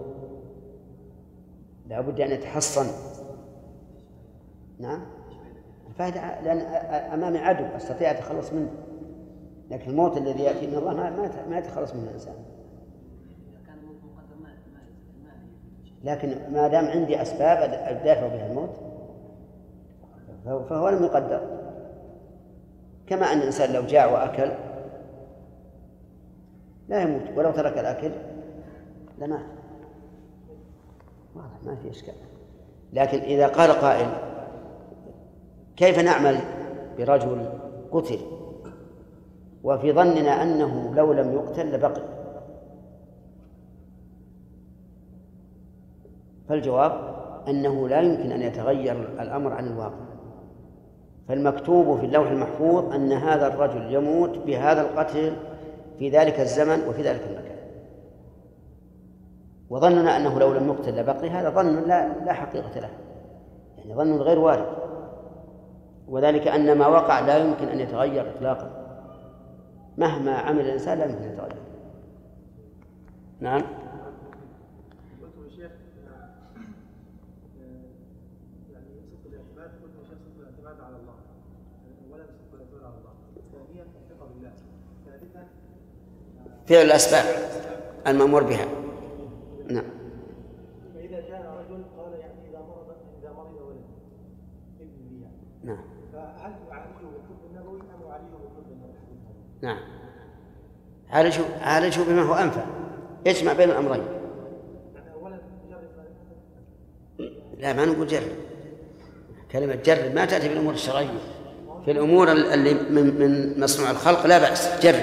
لا بد أن يتحصن. نعم. الفائدة لأن أمامي عدو أستطيع أتخلص منه، لكن الموت الذي يأتي من الله ما يتخلص منه الإنسان. لكن ما دام عندي أسباب أدافع بها الموت فهو لم يقدر. كما أن الإنسان لو جاع وأكل لا يموت، ولو ترك الأكل لمات. واضح، ما في إشكال. لكن إذا قال قائل كيف نعمل برجل قتل وفي ظننا أنه لو لم يقتل لبقي؟ فالجواب أنه لا يمكن أن يتغير الأمر عن الواقع، فالمكتوب في اللوح المحفوظ أن هذا الرجل يموت بهذا القتل في ذلك الزمن وفي ذلك المكان، وظننا أنه لو لم يقتل لبقي، هذا ظن لا حقيقة له، يعني ظن غير وارد، وذلك أن ما وقع لا يمكن أن يتغير إطلاقا، مهما عمل الإنسان لا يمكن أن يتغير. نعم.
قلت يا شيخ يعني صدق الاعتماد، قلت يا شيخ صدق الاعتماد على الله، ولا صدق الاعتماد على الله. ثانيا الثقة بالله. ثالثا
فعل الأسباب المأمور بها. نعم.
فإذا جاء رجل قال يعني إذا مرض ولد ابن لي،
نعم.
فهل يعالجه بالطب النبوي أم يعالجه بالطب النبوي؟
نعم، عالجه بما هو أنفع، يجمع بين الأمرين.
يعني أولا
لا، ما نقول جرب، كلمة جرب ما تأتي بالأمور الشرعية، في الأمور اللي من مصنوع الخلق لا بأس جرب.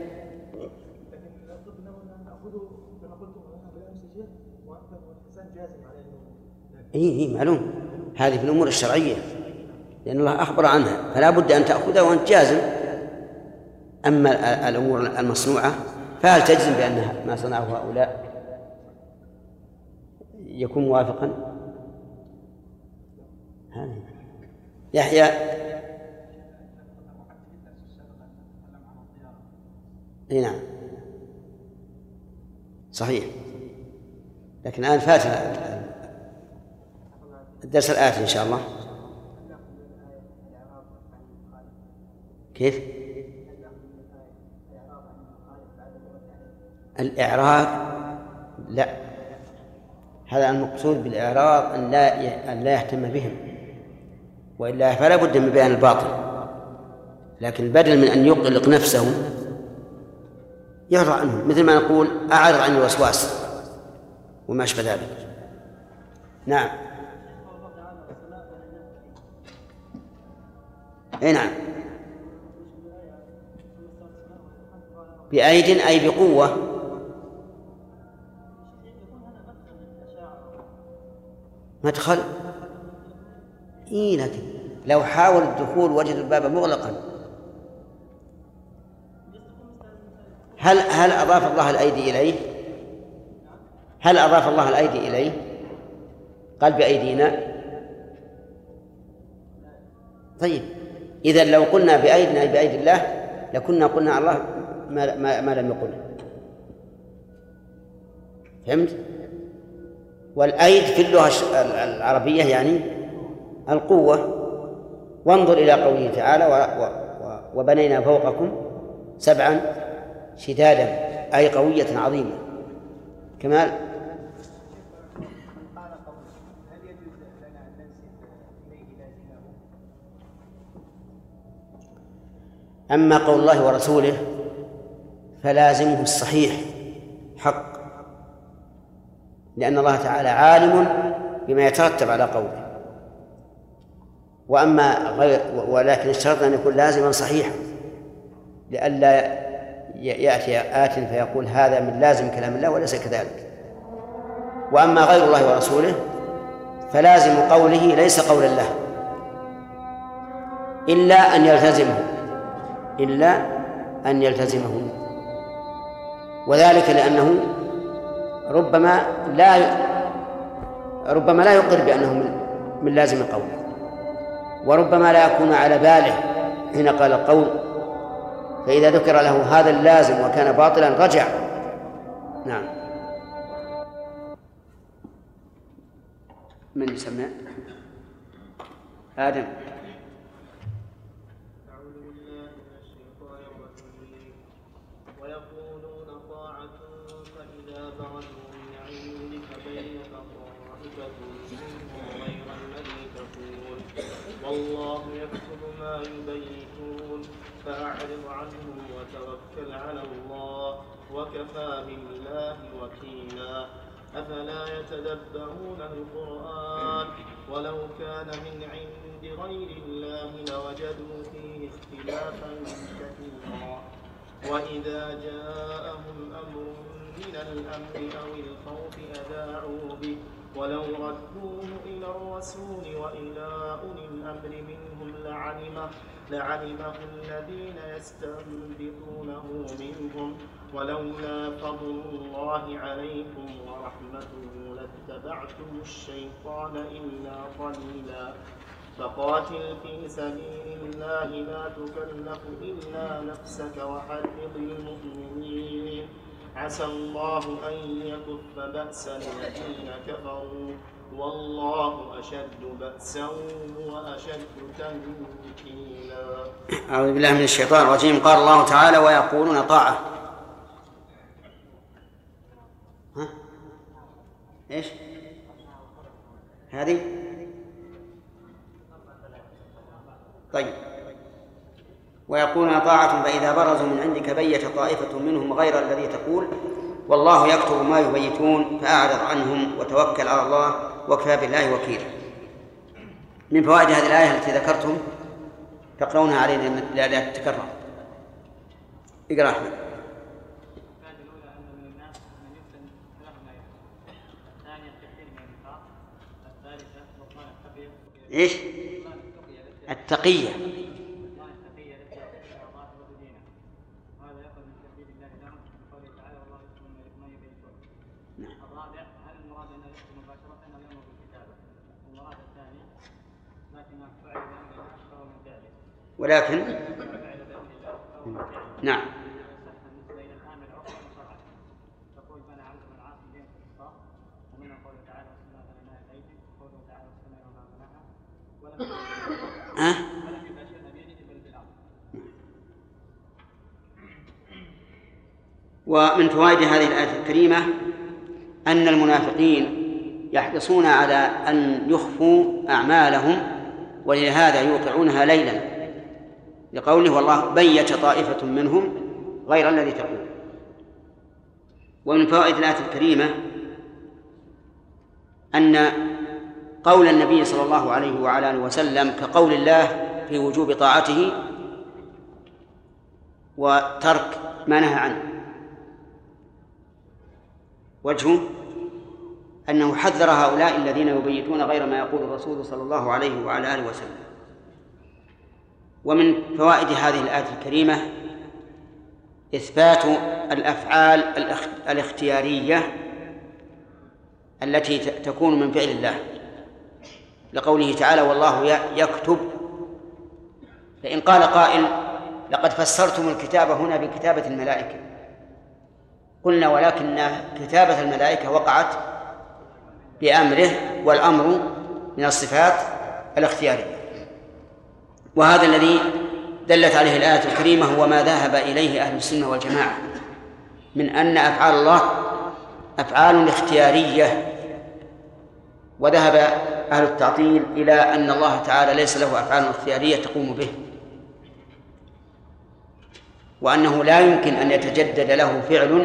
الطب النبوي نأخذه كما قلت بالأمس شيخ، والإنسان جازم على أنه
إيه معلوم، هذه في الأمور الشرعية لأن الله أخبر عنها، فلا بد أن تأخذها وأنت جازم. أما الأمور المصنوعة فهل تجزم بأن ما صنعه هؤلاء يكون موافقا؟ يحيى. نعم صحيح، لكن الآن فات الدرس الآتي إن شاء الله. كيف؟ الإعراض لا، هذا المقصود بالإعراض أن لا يهتم بهم، وإلا فلا بد من بيان الباطل، لكن بدل من أن يقلق نفسه يعرض عنه، مثل ما نقول أعرض عن الوسواس وما أشبه ذلك. نعم. أي نعم، بأيد أي بقوة. مدخل لكن لو حاول الدخول وجد الباب مغلقا. هل أضاف الله الأيدي إليه؟ هل أضاف الله الأيدي إليه؟ قال بأيدينا. طيب إذن لو قلنا بأيدنا أي بأيدي الله لكنا قلنا الله ما لم يقل. فهمت؟ والأيد في اللغة العربية يعني القوة. وانظر إلى قوله تعالى وبنينا فوقكم سبعا شدادا أي قوية عظيمة. كمال. أما قول الله ورسوله فلازمه الصحيح حق، لأن الله تعالى عالم بما يترتب على قوله. ولكن الشرط أن يكون لازما صحيحا لئلا يأتي آت فيقول هذا من لازم كلام الله وليس كذلك. وأما غير الله ورسوله فلازم قوله ليس قول الله إلا أن يلتزمه، وذلك لأنه ربما لا يقر بأنه من لازم قوله، وربما لا يكون على باله حين قال القول، فإذا ذكر له هذا اللازم وكان باطلا رجع. نعم. من يسمع؟ آدم.
أعوذ بالله من الشيطان الرجيم. ويقولون طاعة فإذا برزوا من عندك بينك طائفة منهم غير الذي تقول والله يكتب ما يبيتون فأعرض عنهم وتوكل على الله وكفى بالله وكيلا. أفلا يتدبرون القرآن ولو كان من عند غير الله لوجدوا فيه اختلافا كثيرا. وإذا جاءهم أمر من الأمر أو الخوف أذاعوا به ولو ردوه إلى الرسول وإلى أولي الأمر منهم لعلمه الذين يستنبطونه منهم ولولا فضل الله عليكم ورحمته لاتبعتم الشيطان إلا قليلا. فقاتل في سبيل الله لا تكلف إلا نفسك وحرض المؤمنين عسى الله أن يكف بأس الذين كفروا والله أشد بأسا وأشد تنكيلا.
أعوذ بالله من الشيطان الرجيم. قال الله تعالى ويقولون طاعة. إيش هذه؟ طيب. ويقولون طاعة فإذا برزوا من عندك بيت طائفة منهم غير الذي تقول والله يكتب ما يبيتون فأعرض عنهم وتوكل على الله وكفى بالله وكيلا. من فوائد هذه الآية التي ذكرتم تقرؤونها علينا لا تتكرر. اقرأ أحمد. إيش؟ التقية.
الرابع هل المراد أنه يكتب مباشرة أو يأمر بالكتابة؟ المراد الثاني لكن ما فعل بأمر الله فهو من فعله.
ولكن
فعل بأمر الله فهو من فعله.
نعم.
بالنسبة إلى الآمر عقلا شرعا تقول بنى عبد بن عاصم بين الخطاب ومن قوله تعالى والسماء بنيناها بأيد قوله تعالى والسماء وما بناها ولم يباشرها بيده بل بالأرض.
ومن فوائد هذه الآية الكريمة أن المنافقين يحرصون على أن يخفوا أعمالهم ولهذا يوقعونها ليلا لقوله والله بيت طائفة منهم غير الذي تقول. ومن فوائد الآية الكريمة أن قول النبي صلى الله عليه وعلى آله وسلم كقول الله في وجوب طاعته وترك ما نهى عنه. وجهه أنه حذر هؤلاء الذين يبيتون غير ما يقول الرسول صلى الله عليه وعلى آله وسلم. ومن فوائد هذه الآية الكريمة إثبات الأفعال الاختيارية التي تكون من فعل الله لقوله تعالى والله يكتب. فإن قال قائل لقد فسرتم الكتاب هنا بكتابة الملائكة، قلنا ولكن كتابة الملائكة وقعت بأمره والأمر من الصفات الاختيارية. وهذا الذي دلت عليه الآية الكريمة هو ما ذهب إليه أهل السنة والجماعة من أن أفعال الله أفعال اختيارية. وذهب أهل التعطيل إلى أن الله تعالى ليس له أفعال اختيارية تقوم به، وأنه لا يمكن أن يتجدد له فعل،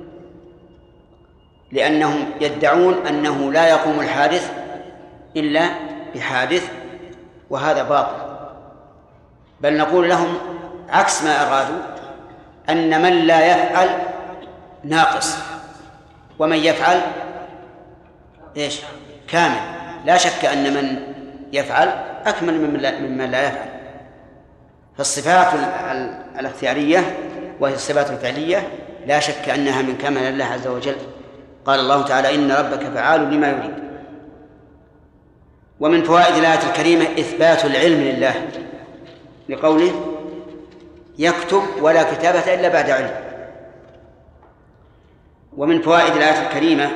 لأنهم يدعون أنه لا يقوم الحادث إلا بحادث، وهذا باطل. بل نقول لهم عكس ما أرادوا، أن من لا يفعل ناقص ومن يفعل إيش؟ كامل. لا شك أن من يفعل أكمل ممن لا يفعل. فالصفات الاختيارية وهي الصفات الفعلية لا شك أنها من كمال الله عز وجل. قال الله تعالى إن ربك فعال لما يريد. ومن فوائد الآية الكريمة إثبات العلم لله لقوله يكتب ولا كتابة إلا بعد علم. ومن فوائد الآية الكريمة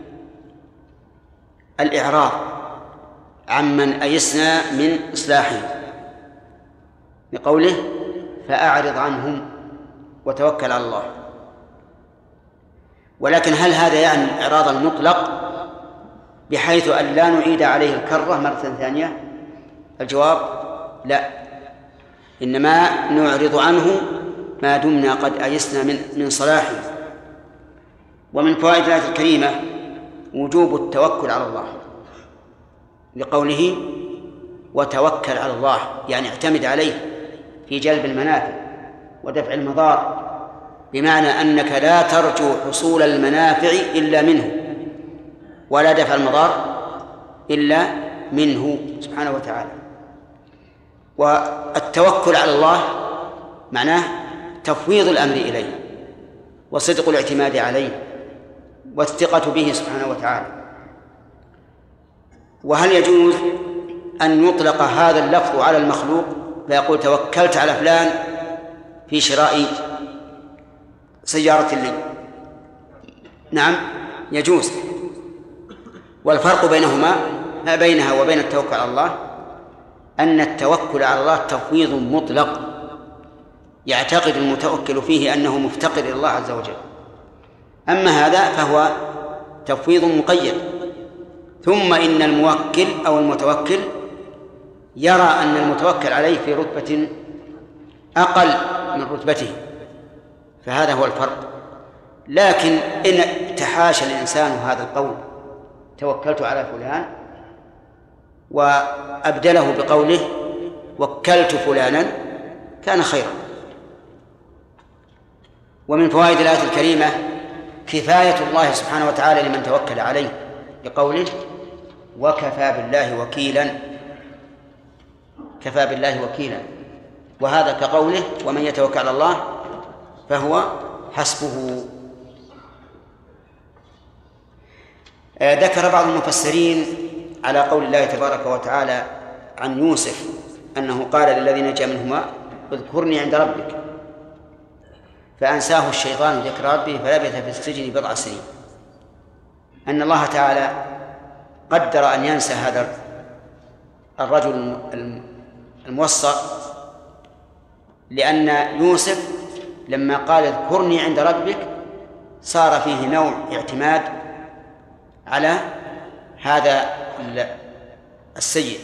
الإعراض عمن أيسنا من إصلاحهم لقوله فأعرض عنهم وتوكل على الله. ولكن هل هذا يعني الإعراض المطلق بحيث أن لا نعيد عليه الكرة مرة ثانية؟ الجواب لا، إنما نعرض عنه ما دمنا قد أيسنا من صلاحه. ومن فوائد الآية الكريمة وجوب التوكل على الله لقوله وتوكل على الله، يعني اعتمد عليه في جلب المنافع ودفع المضار، بمعنى أنك لا ترجو حصول المنافع إلا منه ولا دفع المضار إلا منه سبحانه وتعالى. والتوكل على الله معناه تفويض الأمر إليه وصدق الاعتماد عليه والثقة به سبحانه وتعالى. وهل يجوز أن يطلق هذا اللفظ على المخلوق فيقول توكلت على فلان في شراء سيارة لي؟ نعم يجوز. والفرق بينها وبين التوكل على الله أن التوكل على الله تفويض مطلق يعتقد المتوكل فيه أنه مفتقر إلى الله عز وجل. أما هذا فهو تفويض مقيد. ثم إن الموكل أو المتوكل يرى أن المتوكل عليه في رتبة أقل من رتبته، فهذا هو الفرق. لكن إن تحاشى الإنسان هذا القول توكلت على فلان وأبدله بقوله وكلت فلانا كان خيرا. ومن فوائد الآية الكريمة كفاية الله سبحانه وتعالى لمن توكل عليه بقوله وكفى بالله وكيلا. كفى بالله وكيلا، وهذا كقوله ومن يتوكل على الله فهو حسبه. ذكر بعض المفسرين على قول الله تبارك وتعالى عن يوسف أنه قال للذي نجا منهما اذكرني عند ربك فأنساه الشيطان ذكر ربه فلبث في السجن بضع سنين، أن الله تعالى قدر أن ينسى هذا الرجل الموصى، لأن يوسف لما قال اذكرني عند ربك صار فيه نوع اعتماد على هذا السيد،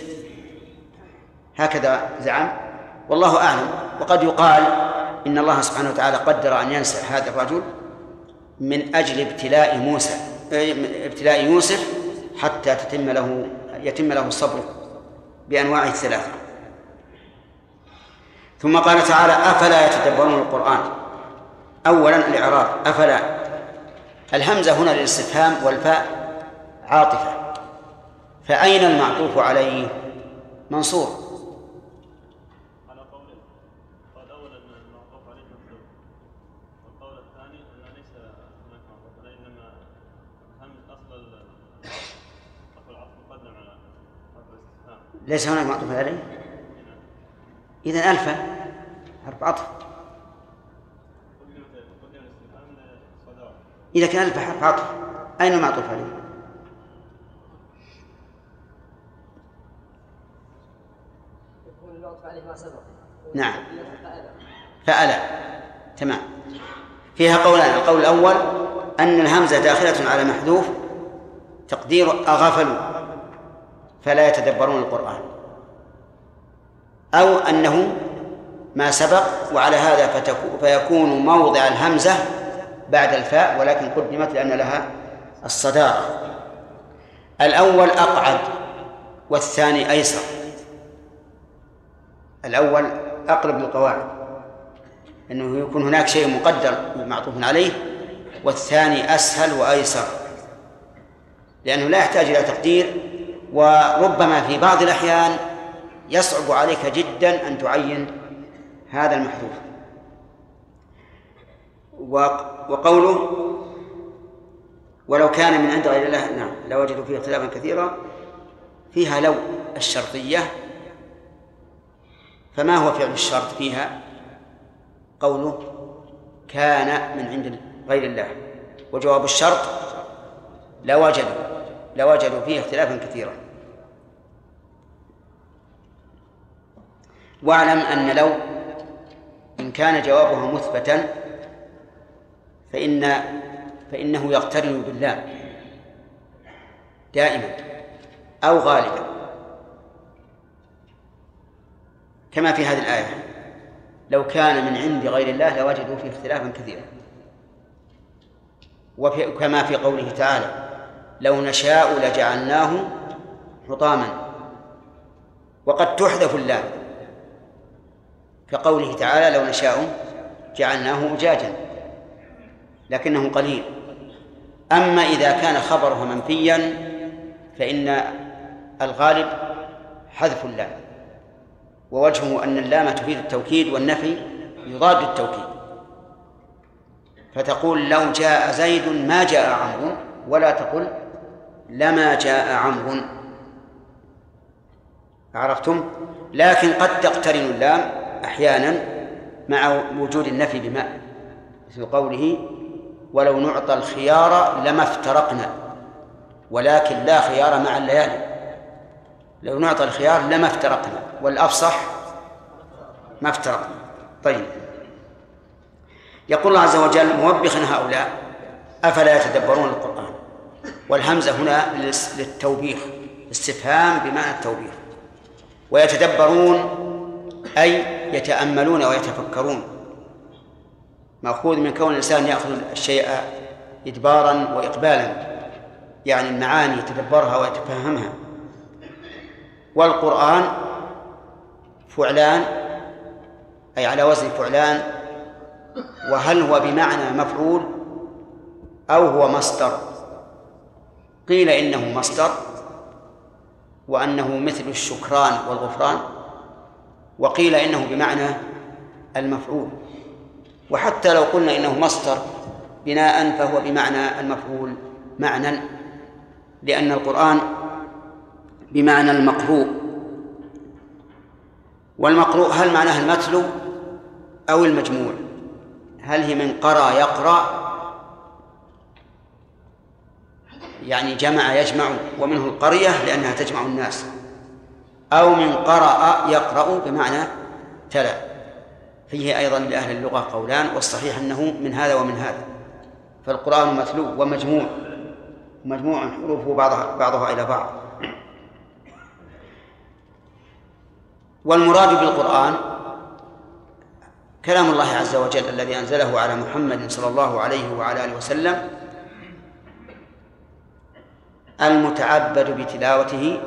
هكذا زعم والله أعلم. وقد يقال إن الله سبحانه وتعالى قدر أن ينسى هذا الرجل من أجل ابتلاء يوسف حتى يتم له الصبر بأنواعه الثلاثة. ثم قال تعالى أفلا يتدبرون القرآن. أولا الإعراب أفلا، الهمزة هنا للاستفهام والفاء عاطفة، فأين المعطوف عليه؟ منصور.
على قوله قال أولا أن المعطوف عليه محذوف، والقول الثاني أن ليس هناك معطوف عليه، إنما أصل العطف مقدم على الاستفهام.
ليس هناك معطوف عليه؟ إذن ألف حرف عطف. إذا كان ألف حرف عطف أين المعطوف عليه؟
يكون المعطوف عليه ما سبق.
نعم فألا، تمام. فيها قولان، القول الأول أن الهمزة داخلة على محذوف تقدير أغفلوا فلا يتدبرون القرآن، أو أنه ما سبق وعلى هذا فيكون موضع الهمزة بعد الفاء ولكن قدمت لأن لها الصدارة. الأول أقعد والثاني أيسر. الأول أقرب للقواعد، أنه يكون هناك شيء مقدر معطوف عليه، والثاني أسهل وأيسر لأنه لا يحتاج إلى تقدير، وربما في بعض الأحيان يصعب عليك جدا أن تعين هذا المحذوف. وقوله ولو كان من عند غير الله نعم لوجدوا فيه اختلافا كثيرا، فيها لو الشرطية، فما هو فعل الشرط فيها؟ قوله كان من عند غير الله، وجواب الشرط لوجدوا فيه اختلافا كثيرا. واعلم أن لو إن كان جوابها مثبتا فإنه يقترن بالله دائما أو غالبا، كما في هذه الآية لو كان من عند غير الله لوجدوا فيه اختلافا كثيرا، وكما في قوله تعالى لو نشاء لجعلناه حطاما، وقد تحذف اللام كقوله تعالى لو نشاء جعلناه أجاجا لكنه قليل. أما إذا كان خبرها منفيا فإن الغالب حذف اللام، ووجهه أن اللام تفيد التوكيد والنفي يضاد التوكيد، فتقول لو جاء زيد ما جاء عمرو، ولا تقل لما جاء عمرو. عرفتم؟ لكن قد تقترن اللام أحيانا مع وجود النفي بماء، مثل قوله ولو نعطى الخيار لما افترقنا، ولكن لا خيار مع الليالي. لو نعطى الخيار لما افترقنا، والأفصح ما افترقنا. طيب، يقول الله عز وجل موبخا هؤلاء أفلا يتدبرون القرآن، والهمزة هنا للتوبيخ، استفهام بمعنى التوبيخ. ويتدبرون أي يتأملون ويتفكرون، مأخوذ من كون الإنسان يأخذ الشيء إدبارا وإقبالا، يعني المعاني يتدبرها ويتفهمها. والقرآن فعلان أي على وزن فعلان، وهل هو بمعنى مفعول أو هو مصدر؟ قيل إنه مصدر وأنه مثل الشكران والغفران، وقيل إنه بمعنى المفعول. وحتى لو قلنا إنه مصدر بناء فهو بمعنى المفعول معنى، لأن القرآن بمعنى المقروء، والمقروء هل معناه المتلو أو المجموع؟ هل هي من قرأ يقرأ يعني جمع يجمع ومنه القرية لأنها تجمع الناس، أو من قرأ يقرأ بمعنى تلا؟ فيه أيضا لأهل اللغة قولان، والصحيح أنه من هذا ومن هذا. فالقرآن متلو ومجموع، مجموع حروفه بعضها إلى بعض. والمراد بالقرآن كلام الله عز وجل الذي أنزله على محمد صلى الله عليه وعلى آله وسلم، المتعبد بتلاوته،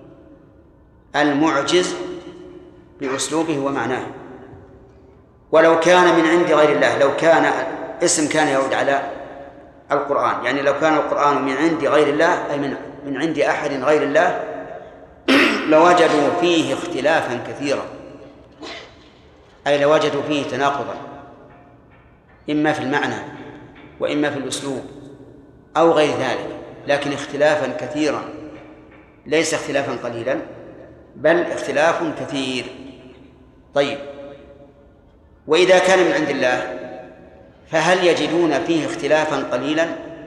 المعجز بأسلوبه ومعناه. ولو كان من عند غير الله، لو كان اسم كان يعود على القرآن، يعني لو كان القرآن من عند غير الله أي من عند أحد غير الله لوجدوا فيه اختلافا كثيرا، أي لوجدوا فيه تناقضا إما في المعنى وإما في الأسلوب أو غير ذلك، لكن اختلافا كثيرا، ليس اختلافا قليلا بل اختلاف كثير. طيب، وإذا كان من عند الله فهل يجدون فيه اختلافا قليلا؟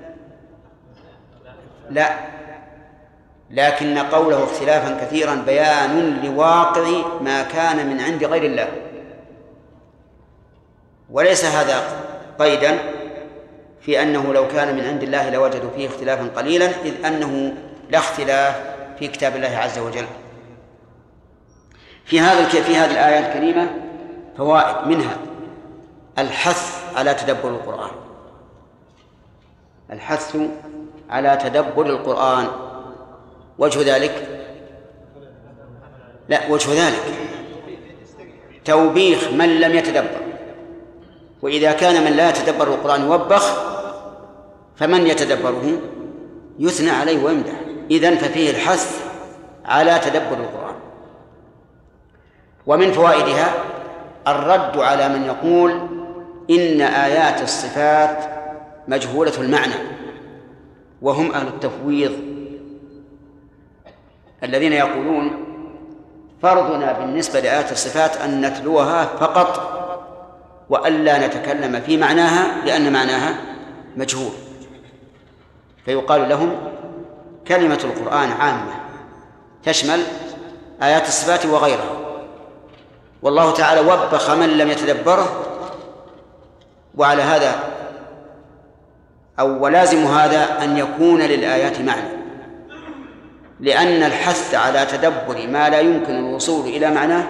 لا، لكن قوله اختلافا كثيرا بيان لواقع ما كان من عند غير الله، وليس هذا قيدا في أنه لو كان من عند الله لوجدوا فيه اختلافا قليلا، إذ أنه لا اختلاف في كتاب الله عز وجل. في هذه الآية الكريمة فوائد، منها الحث على تدبر القرآن، الحث على تدبر القرآن. وجه ذلك توبيخ من لم يتدبر، وإذا كان من لا يتدبر القرآن يوبخ، فمن يتدبره يثنى عليه ويمدح. إذن ففيه الحث على تدبر القرآن. ومن فوائدها الرد على من يقول إن آيات الصفات مجهولة المعنى، وهم أهل التفويض الذين يقولون فرضنا بالنسبة لآيات الصفات أن نتلوها فقط وألا نتكلم في معناها لأن معناها مجهول. فيقال لهم كلمة القرآن عامة تشمل آيات الصفات وغيرها، والله تعالى وبخ من لم يتدبره، وعلى هذا أو ولازم هذا أن يكون للآيات معنى، لأن الحث على تدبر ما لا يمكن الوصول إلى معناه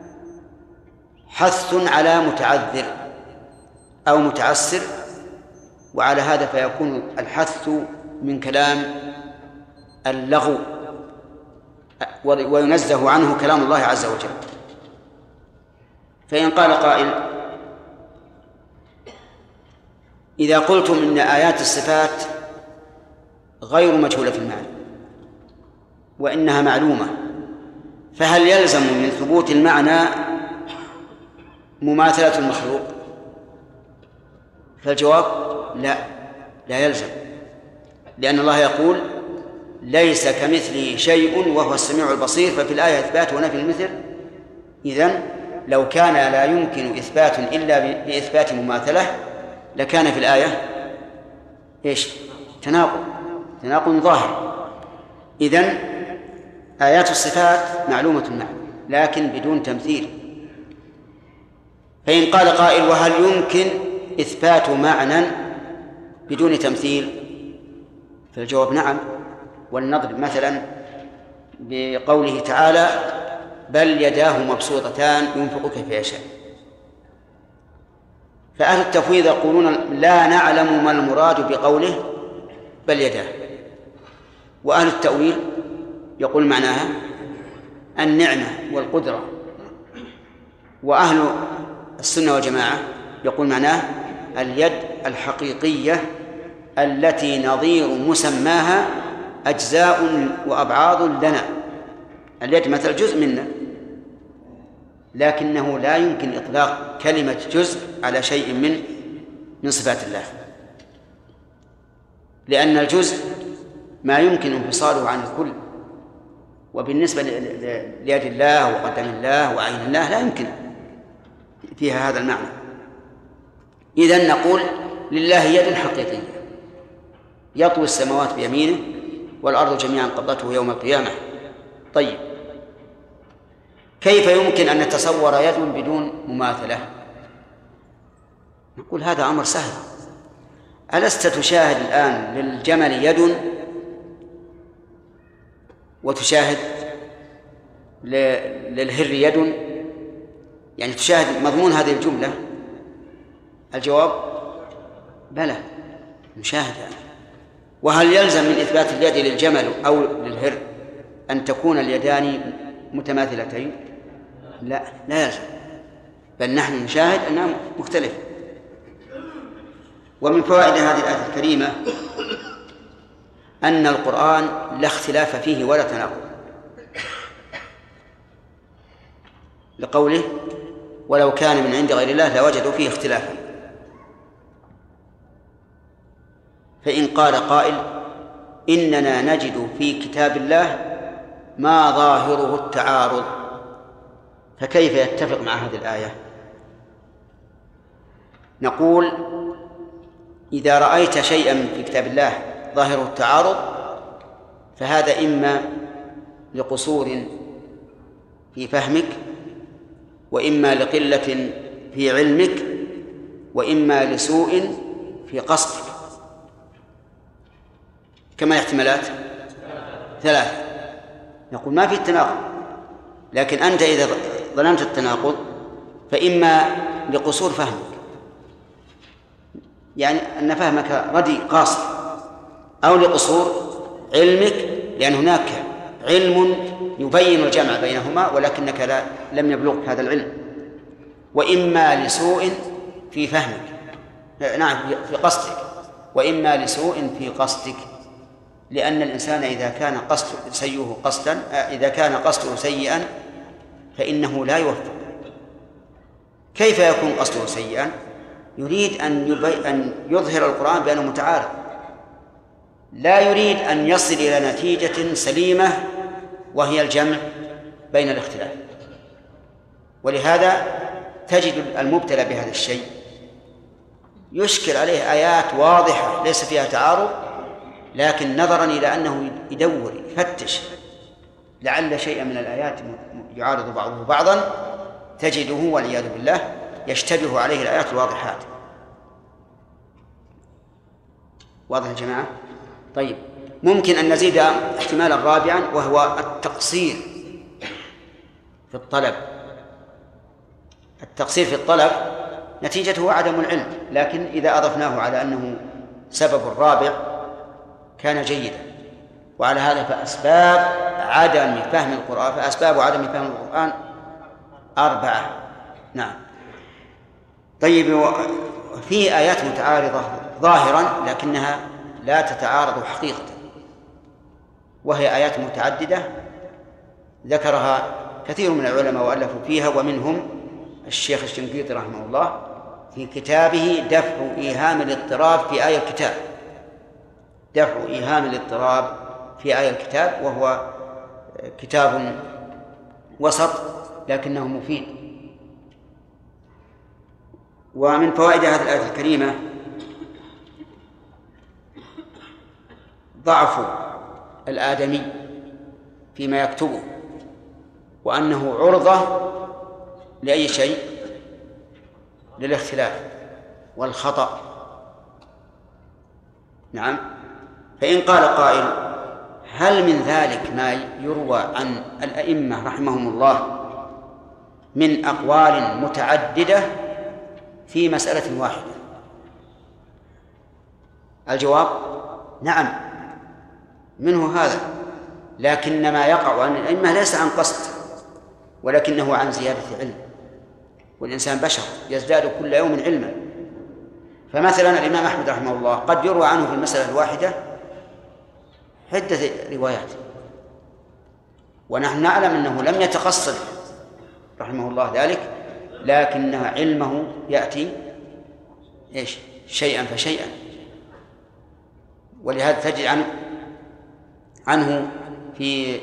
حث على متعذر أو متعسر، وعلى هذا فيكون الحث من كلام اللغو وينزه عنه كلام الله عز وجل. فإن قال قائل إذا قلتم إن آيات الصفات غير مجهولة المعنى وإنها معلومة، فهل يلزم من ثبوت المعنى مماثلة المخلوق؟ فالجواب لا يلزم، لأن الله يقول ليس كمثله شيء وهو السميع البصير، ففي الآية إثبات ونفي المثل. إذن لو كان لا يمكن إثبات إلا بإثبات مماثلة لكان في الآية تناقض ظاهر. إذن آيات الصفات معلومة المعنى لكن بدون تمثيل. فإن قال قائل وهل يمكن إثبات معنى بدون تمثيل؟ فالجواب نعم. ولنضرب مثلا بقوله تعالى بل يداه مبسوطتان ينفق كيف يشاء. فأهل التفويض يقولون لا نعلم ما المراد بقوله بل يداه، وأهل التأويل يقول معناها النعمة والقدرة، وأهل السنة والجماعة يقول معناه اليد الحقيقية التي نظير مسماها أجزاء وأبعاض لنا. اليد مثل جزء منا، لكنه لا يمكن إطلاق كلمة جزء على شيء من صفات الله، لأن الجزء ما يمكن انفصاله عن الكل، وبالنسبة ليد الله وقدم الله وعين الله لا يمكن فيها هذا المعنى. إذن نقول لله يد حقيقية يطوي السماوات بيمينه والأرض جميعا قبضته يوم القيامة. طيب، كيف يمكن أن نتصور يد بدون مماثلة؟ نقول هذا أمر سهل. ألست تشاهد الآن للجمل يد وتشاهد للهر يد؟ يعني تشاهد مضمون هذه الجملة؟ الجواب بلى، نشاهد يعني. وهل يلزم من إثبات اليد للجمل أو للهر أن تكون اليدان متماثلتين؟ لا يلزم، بل نحن نشاهد أنها مختلفة. ومن فوائد هذه الآية الكريمة أن القرآن لا اختلاف فيه ولا تناقض، لقوله ولو كان من عند غير الله لوجدوا فيه اختلافا. فإن قال قائل إننا نجد في كتاب الله ما ظاهره التعارض، فكيف يتفق مع هذه الآية؟ نقول إذا رأيت شيئا في كتاب الله ظاهره التعارض فهذا إما لقصور في فهمك، وإما لقلة في علمك، وإما لسوء في قصدك. كما احتمالات 3. نقول ما في التناقض، لكن أنت إذا ظننت التناقض فإما لقصور فهمك، يعني أن فهمك رديء قاصر، أو لقصور علمك لأن هناك علم يبين الجمع بينهما ولكنك لم يبلغك هذا العلم، وإما لسوء في فهمك، نعم في قصدك، وإما لسوء في قصدك، لأن الإنسان إذا كان قصده سيئا فإنه لا يوفق. كيف يكون قصده سيئا؟ يريد أن يظهر القرآن بأنه متعارض، لا يريد أن يصل إلى نتيجة سليمة وهي الجمع بين الاختلاف. ولهذا تجد المبتلى بهذا الشيء يشكل عليه آيات واضحة ليس فيها تعارض، لكن نظرا إلى أنه يدور يفتش لعل شيئا من الآيات يعارض بعضه بعضا تجده والعياذ بالله يشتبه عليه الآيات الواضحات. واضح يا جماعة؟ طيب، ممكن أن نزيد احتمالا رابعا وهو التقصير في الطلب. التقصير في الطلب نتيجته عدم العلم، لكن إذا أضفناه على أنه سبب رابع كان جيدا. وعلى هذا فأسباب عدم فهم القرآن 4. نعم. طيب، في آيات متعارضة ظاهرا لكنها لا تتعارض حقيقة، وهي آيات متعددة ذكرها كثير من العلماء وألفوا فيها، ومنهم الشيخ الشنقيطي رحمه الله في كتابه دفع إيهام الاضطراب في آية الكتاب. دفع إيهام الاضطراب في آية الكتاب، وهو كتاب وسط لكنه مفيد. ومن فوائد هذه الآية الكريمة ضعف الآدمي فيما يكتبه، وأنه عرضة لأي شيء، للاختلاف والخطأ. نعم. فإن قال قائل هل من ذلك ما يروى عن الأئمة رحمهم الله من أقوال متعددة في مسألة واحدة؟ الجواب نعم، منه هذا، لكن ما يقع عن الأئمة ليس عن قصد ولكنه عن زيادة علم، والإنسان بشر يزداد كل يوم علما. فمثلا الإمام أحمد رحمه الله قد يروى عنه في المسألة الواحدة عدة روايات، ونحن نعلم أنه لم يتقصد رحمه الله ذلك، لكنها علمه يأتي شيئا فشيئا. ولهذا تجد عنه عنه في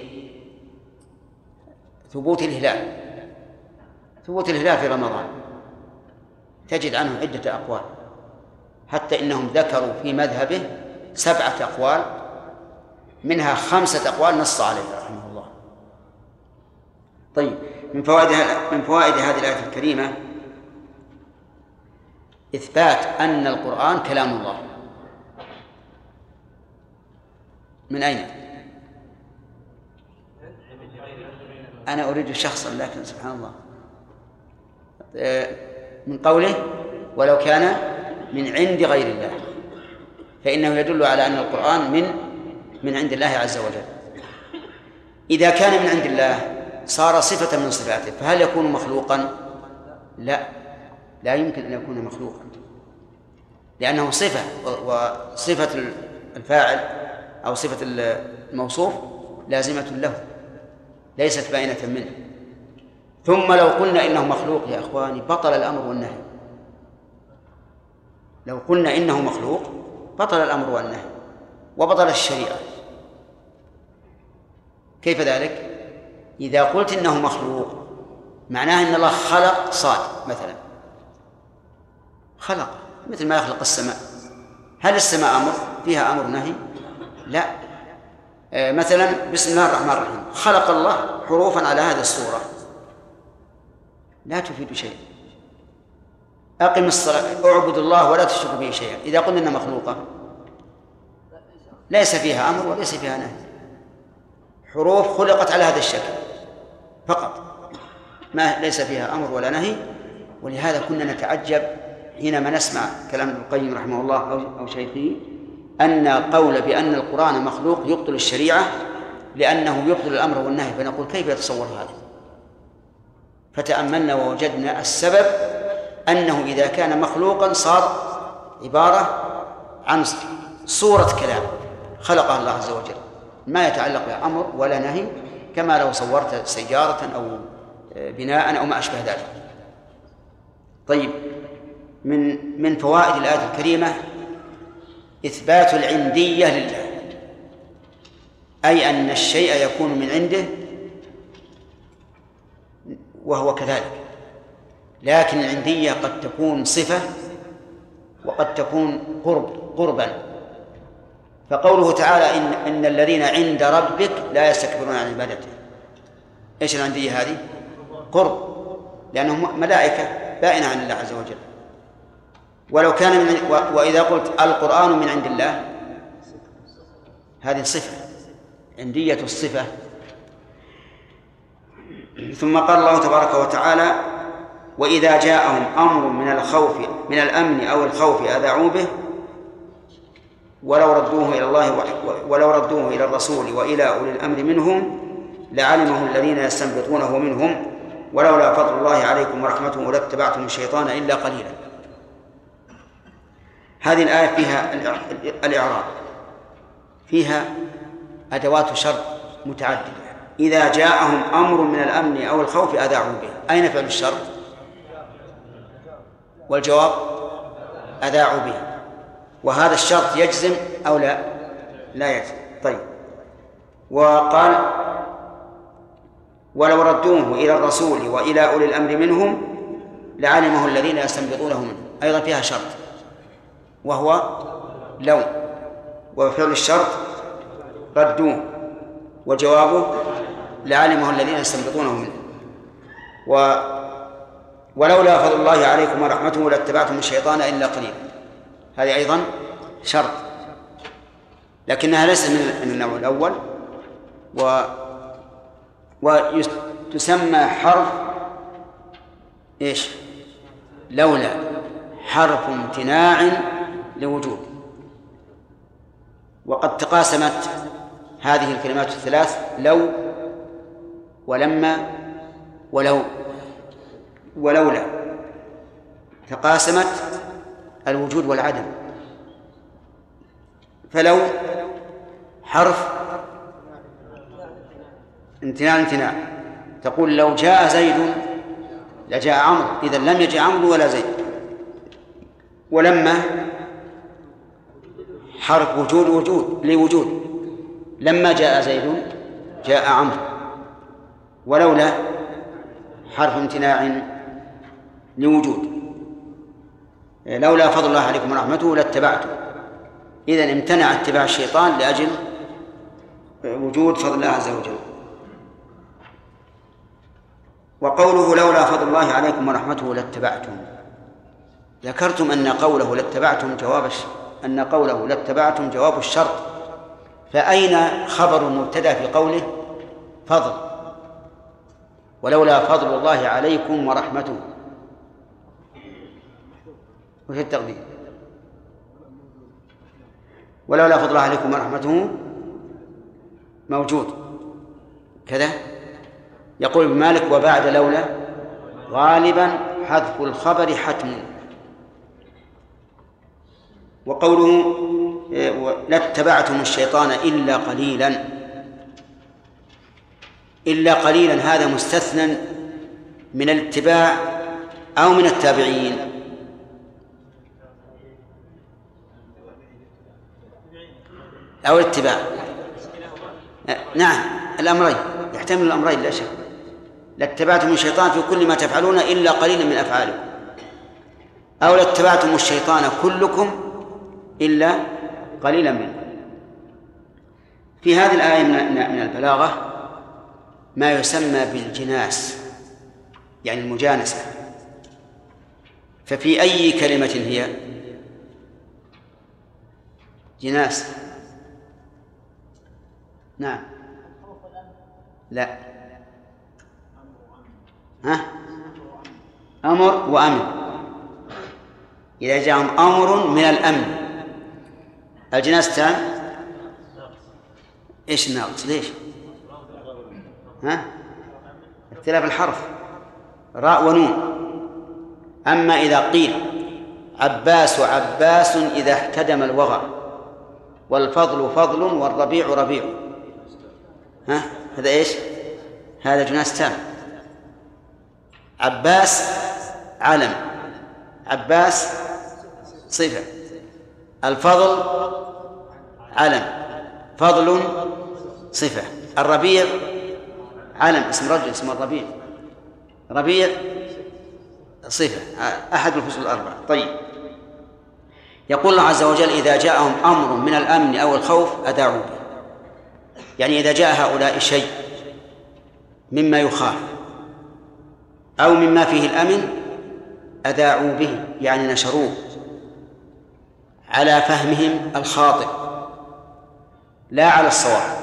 ثبوت الهلال في رمضان تجد عنه عدة أقوال، حتى إنهم ذكروا في مذهبه 7 أقوال، منها 5 أقوال نص عليها رحمه الله. طيب، من فوائد هذه الآية الكريمة إثبات أن القرآن كلام الله. من أين؟ أنا أريد شخصا، لكن سبحان الله، من قوله ولو كان من عند غير الله، فإنه يدل على أن القرآن من عند الله عز وجل. إذا كان من عند الله صار صفة من صفاته، فهل يكون مخلوقا؟ لا يمكن أن يكون مخلوقا، لأنه صفة، وصفة الفاعل أو صفة الموصوف لازمة له، ليست باينة منه. ثم لو قلنا إنه مخلوق يا إخواني بطل الأمر والنهي. لو قلنا إنه مخلوق بطل الأمر والنهي وبطل الشريعة. كيف ذلك؟ إذا قلت إنه مخلوق معناه أن الله خلق صاد مثلا، خلق مثل ما يخلق السماء. هل السماء أمر فيها أمر نهي؟ لا. مثلا بسم الله الرحمن الرحيم، خلق الله حروفا على هذه الصورة، لا تفيد شيء. أقم الصلاة، اعبد الله ولا تشرك به شيئا. إذا قلنا إنها مخلوقة ليس فيها أمر وليس فيها نهي، حروف خلقت على هذا الشكل فقط، ما ليس فيها أمر ولا نهي. ولهذا كنا نتعجب حينما نسمع كلام ابن القيم رحمه الله أو شيخه أن قول بأن القرآن مخلوق يبطل الشريعة، لأنه يبطل الأمر والنهي. فنقول كيف يتصور هذا؟ فتأملنا ووجدنا السبب أنه إذا كان مخلوقا صار عبارة عن صورة كلام خلقها الله عز وجل، ما يتعلق بأمر ولا نهي، كما لو صورت سيارة أو بناء أو ما أشبه ذلك. طيب، من فوائد الآية الكريمة إثبات العندية لله، أي أن الشيء يكون من عنده وهو كذلك. لكن العندية قد تكون صفة وقد تكون قربا. فقوله تعالى إن الذين عند ربك لا يستكبرون عن عبادته، إيش العندية هذه؟ قرب، لأنهم ملائكة بائنة عن الله عز وجل. ولو كان وإذا قلت القرآن من عند الله، هذه صفة، عندية الصفة. ثم قال الله تبارك وتعالى وإذا جاءهم أمر من الأمن أو الخوف أذاعوا به ولو ردوه إلى الرسول وإلى أولي الأمر منهم لعلمه الذين يستنبطونه منهم ولولا فضل الله عليكم ورحمته لاتبعتم الشيطان إلا قليلا. هذه الآية فيها الإعراب، فيها أدوات شرط متعددة. إذا جاءهم أمر من الأمن أو الخوف أذاعوا به، أين فعل الشرط؟ والجواب أذاعوا به. وهذا الشرط يجزم أو لا يجزم. طيب، وقال ولو ردوه إلى الرسول وإلى أولي الأمر منهم لعلمه الذين يستنبطونه منه، أيضا فيها شرط وهو لو، وفعل الشرط ردوه وجوابه لعلمه الذين يستنبطونه منه. ولولا فضل الله عليكم ورحمته لاتبعتم الشيطان إلا قليلا، هذه أيضا شرط، لكنها ليست من النوع الأول. وتسمى حرف إيش؟ لولا، حرف امتناع لوجود. وقد تقاسمت هذه الكلمات الثلاث لو ولما ولولا، تقاسمت الوجود والعدم. فلو حرف امتناع، تقول لو جاء زيد لجاء عمرو، إذن لم يجي عمرو ولا زيد. ولما حرف وجود لوجود، لما جاء زيد جاء عمرو، ولولا حرف امتناع لوجود، لولا فضل الله عليكم ورحمته لاتبعتم، إذن امتنع اتباع الشيطان لأجل وجود فضل الله عز وجل. وقوله لولا فضل الله عليكم ورحمته لاتبعتم، ذكرتم أن قوله لاتبعتم جواب الشرط، فأين خبر المبتدأ في قوله فضل؟ ولولا فضل الله عليكم ورحمته، وفي التقدير ولولا فضل الله عليكم ورحمته موجود كذا. يقول ابن مالك وبعد لولا غالبا حذف الخبر حتم. وقوله لاتبعتم الشيطان إلا قليلا، إلا قليلا هذا مستثنى من الاتباع أو من التابعين؟ أو الاتباع؟ نعم الأمرين، يحتمل الأمرين لا شك. لاتبعتم الشيطان في كل ما تفعلون إلا قليلا من أفعالكم، أو لاتبعتم الشيطان كلكم إلا قليلا منه. في هذه الآية من البلاغة ما يسمى بالجناس، يعني المجانسة. ففي أي كلمة هي جناس؟ نعم لا، أمر وأمن. إذا جاءهم أمر من الأمن الجناس تام. إيش الناقص؟ ليش؟ اختلاف الحرف، راء ونون. أما إذا قيل عباس عباس إذا احتدم الوغى، والفضل فضل والربيع ربيع، هذا إيش؟ هذا جناس تام. عباس علم، عباس صفة، الفضل علم، فضل صفة، الربيع علم اسم رجل اسمه الربيع، ربيع صفة، أحد الفصول الأربعة. طيب، يقول الله عز وجل إذا جاءهم أمر من الأمن أو الخوف أذاعوا به، يعني إذا جاء هؤلاء شيء مما يخاف أو مما فيه الأمن أذاعوا به، يعني نشروه على فهمهم الخاطئ لا على الصواب،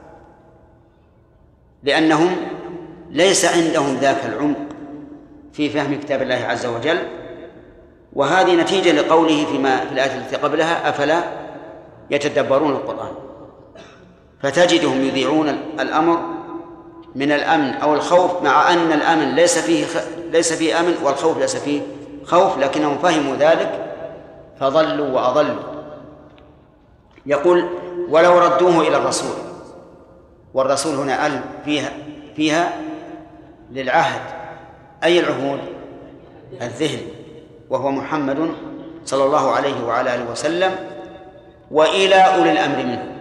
لأنهم ليس عندهم ذاك العمق في فهم كتاب الله عز وجل. وهذه نتيجة لقوله في الآية التي قبلها أفلا يتدبرون القرآن، فتجدهم يذيعون الأمر من الأمن أو الخوف، مع أن الأمن ليس فيه أمن والخوف ليس فيه خوف، لكنهم فهموا ذلك فضلوا وأضلوا. يقول ولو ردوه إلى الرسول، والرسول هنا فيها للعهد، أي العهود؟ الذهن، وهو محمد صلى الله عليه وعلى آله وسلم، وإلى أولي الأمر منه.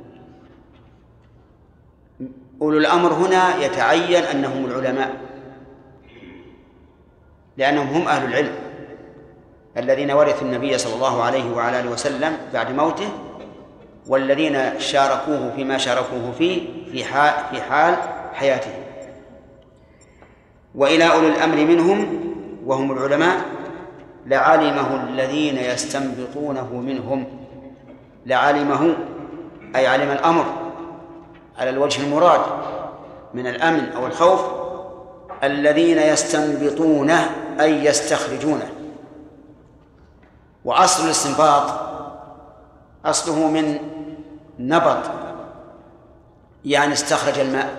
أولو الأمر هنا يتعين أنهم العلماء، لأنهم هم أهل العلم الذين ورثوا النبي صلى الله عليه وعلى آله وسلم بعد موته، والذين شاركوه فيما شاركوه فيه في حال حياته. وإلى أولي الأمر منهم وهم العلماء لعلمه الذين يستنبطونه منهم. لعلمه أي علم الأمر على الوجه المراد من الأمن أو الخوف، الذين يستنبطونه أي يستخرجونه. وأصل الاستنباط أصله من نبط، يعني استخرج الماء،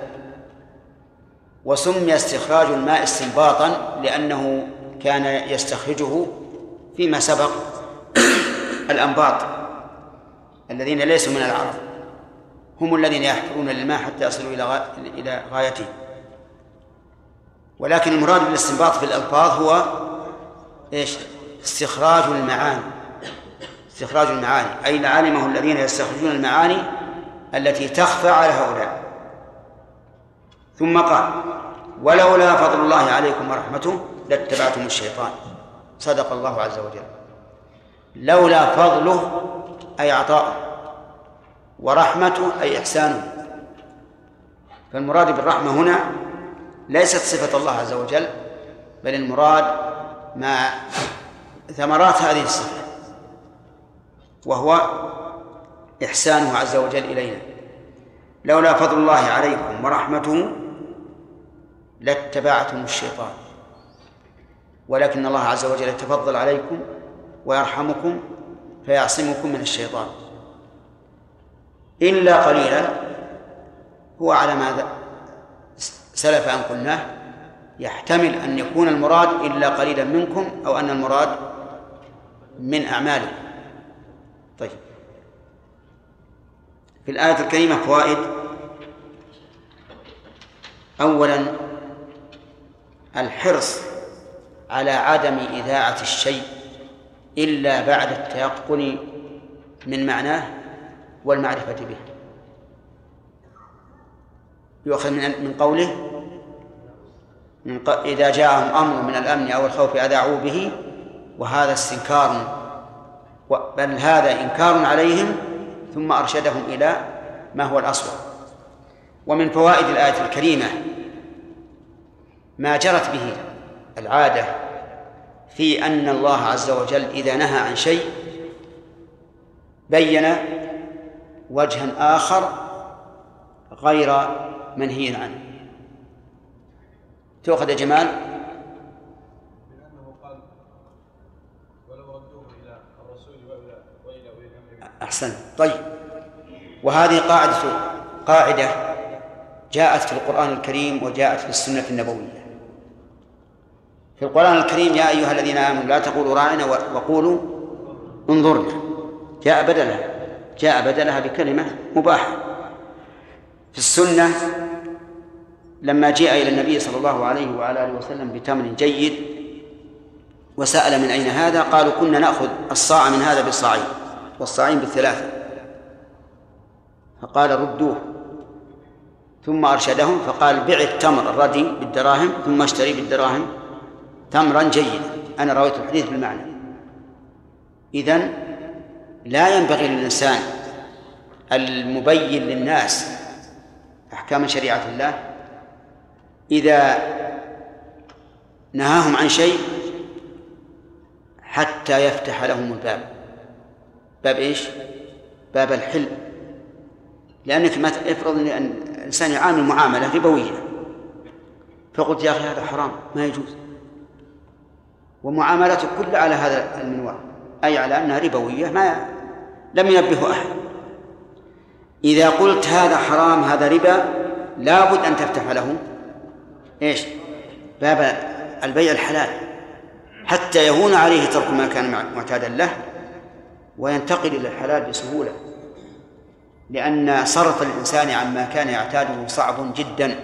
وسمي استخراج الماء استنباطا لأنه كان يستخرجه فيما سبق الأنباط الذين ليسوا من العرب، هم الذين يحفرون للماء حتى يصلوا إلى غايته. ولكن المراد بالاستنباط في الألفاظ هو إيش؟ استخراج المعاني. استخراج المعاني أي لعلمه الذين يستخرجون المعاني التي تخفى على هؤلاء. ثم قال ولولا فضل الله عليكم ورحمته لاتبعتم الشيطان. صدق الله عز وجل. لولا فضله أي عطاءه، ورحمته أي إحسانه. فالمراد بالرحمة هنا ليست صفة الله عز وجل، بل المراد ما ثمرات هذه الصفة، وهو إحسانه عز وجل إلينا. لولا فضل الله عليكم ورحمته لاتبعتم الشيطان، ولكن الله عز وجل يتفضل عليكم ويرحمكم فيعصمكم من الشيطان إلا قليلا. هو على ما سلف أن قلناه، يحتمل أن يكون المراد إلا قليلا منكم، أو أن المراد من أعمالكم. طيب، في الآية الكريمة فوائد. أولا الحرص على عدم إذاعة الشيء إلا بعد التيقن من معناه والمعرفة به. يؤخذ من قوله إذا جاءهم أمر من الأمن أو الخوف أذاعوا به، وهذا استنكار، بل هذا إنكار عليهم، ثم أرشدهم إلى ما هو الأصوب. ومن فوائد الآية الكريمة ما جرت به العادة في أن الله عز وجل إذا نهى عن شيء بين وجها آخر غير منهي عنه. تأخذ يا جمال؟
لأنه قال ولو ردوه إلى الرسول وإلى أولي الأمر.
أحسن. طيب، وهذه قاعدة جاءت في القرآن الكريم وجاءت في السنة النبوية. في القرآن الكريم يا أيها الذين آمنوا لا تقولوا راعنا وقولوا انظرنا، جاء بدلها بكلمة مباحة. في السنة لما جاء إلى النبي صلى الله عليه وعلى آله وسلم بتمر جيد وسأل من أين هذا، قالوا كنا نأخذ الصاع من هذا بالصاعين والصاعين بالثلاثة، فقال ردوه. ثم أرشدهم فقال بع التمر الردي بالدراهم ثم اشتري بالدراهم تمرا جيدا. أنا رويت الحديث بالمعنى. إذن لا ينبغي للإنسان المبين للناس أحكام شريعة الله إذا نهاهم عن شيء حتى يفتح لهم الباب. باب إيش؟ باب الحل. لأنك ما افرض أن الإنسان يعامل معاملة ربوية، فقلت يا أخي هذا حرام ما يجوز، ومعاملته كلها على هذا المنوال، أي على أنها ربوية، ما لم ينبه أحد. إذا قلت هذا حرام هذا ربا لابد أن تفتح له إيش؟ باب البيع الحلال، حتى يهون عليه ترك ما كان معتادا له وينتقل إلى الحلال بسهولة، لأن صرف الإنسان عما كان يعتاده صعب جدا.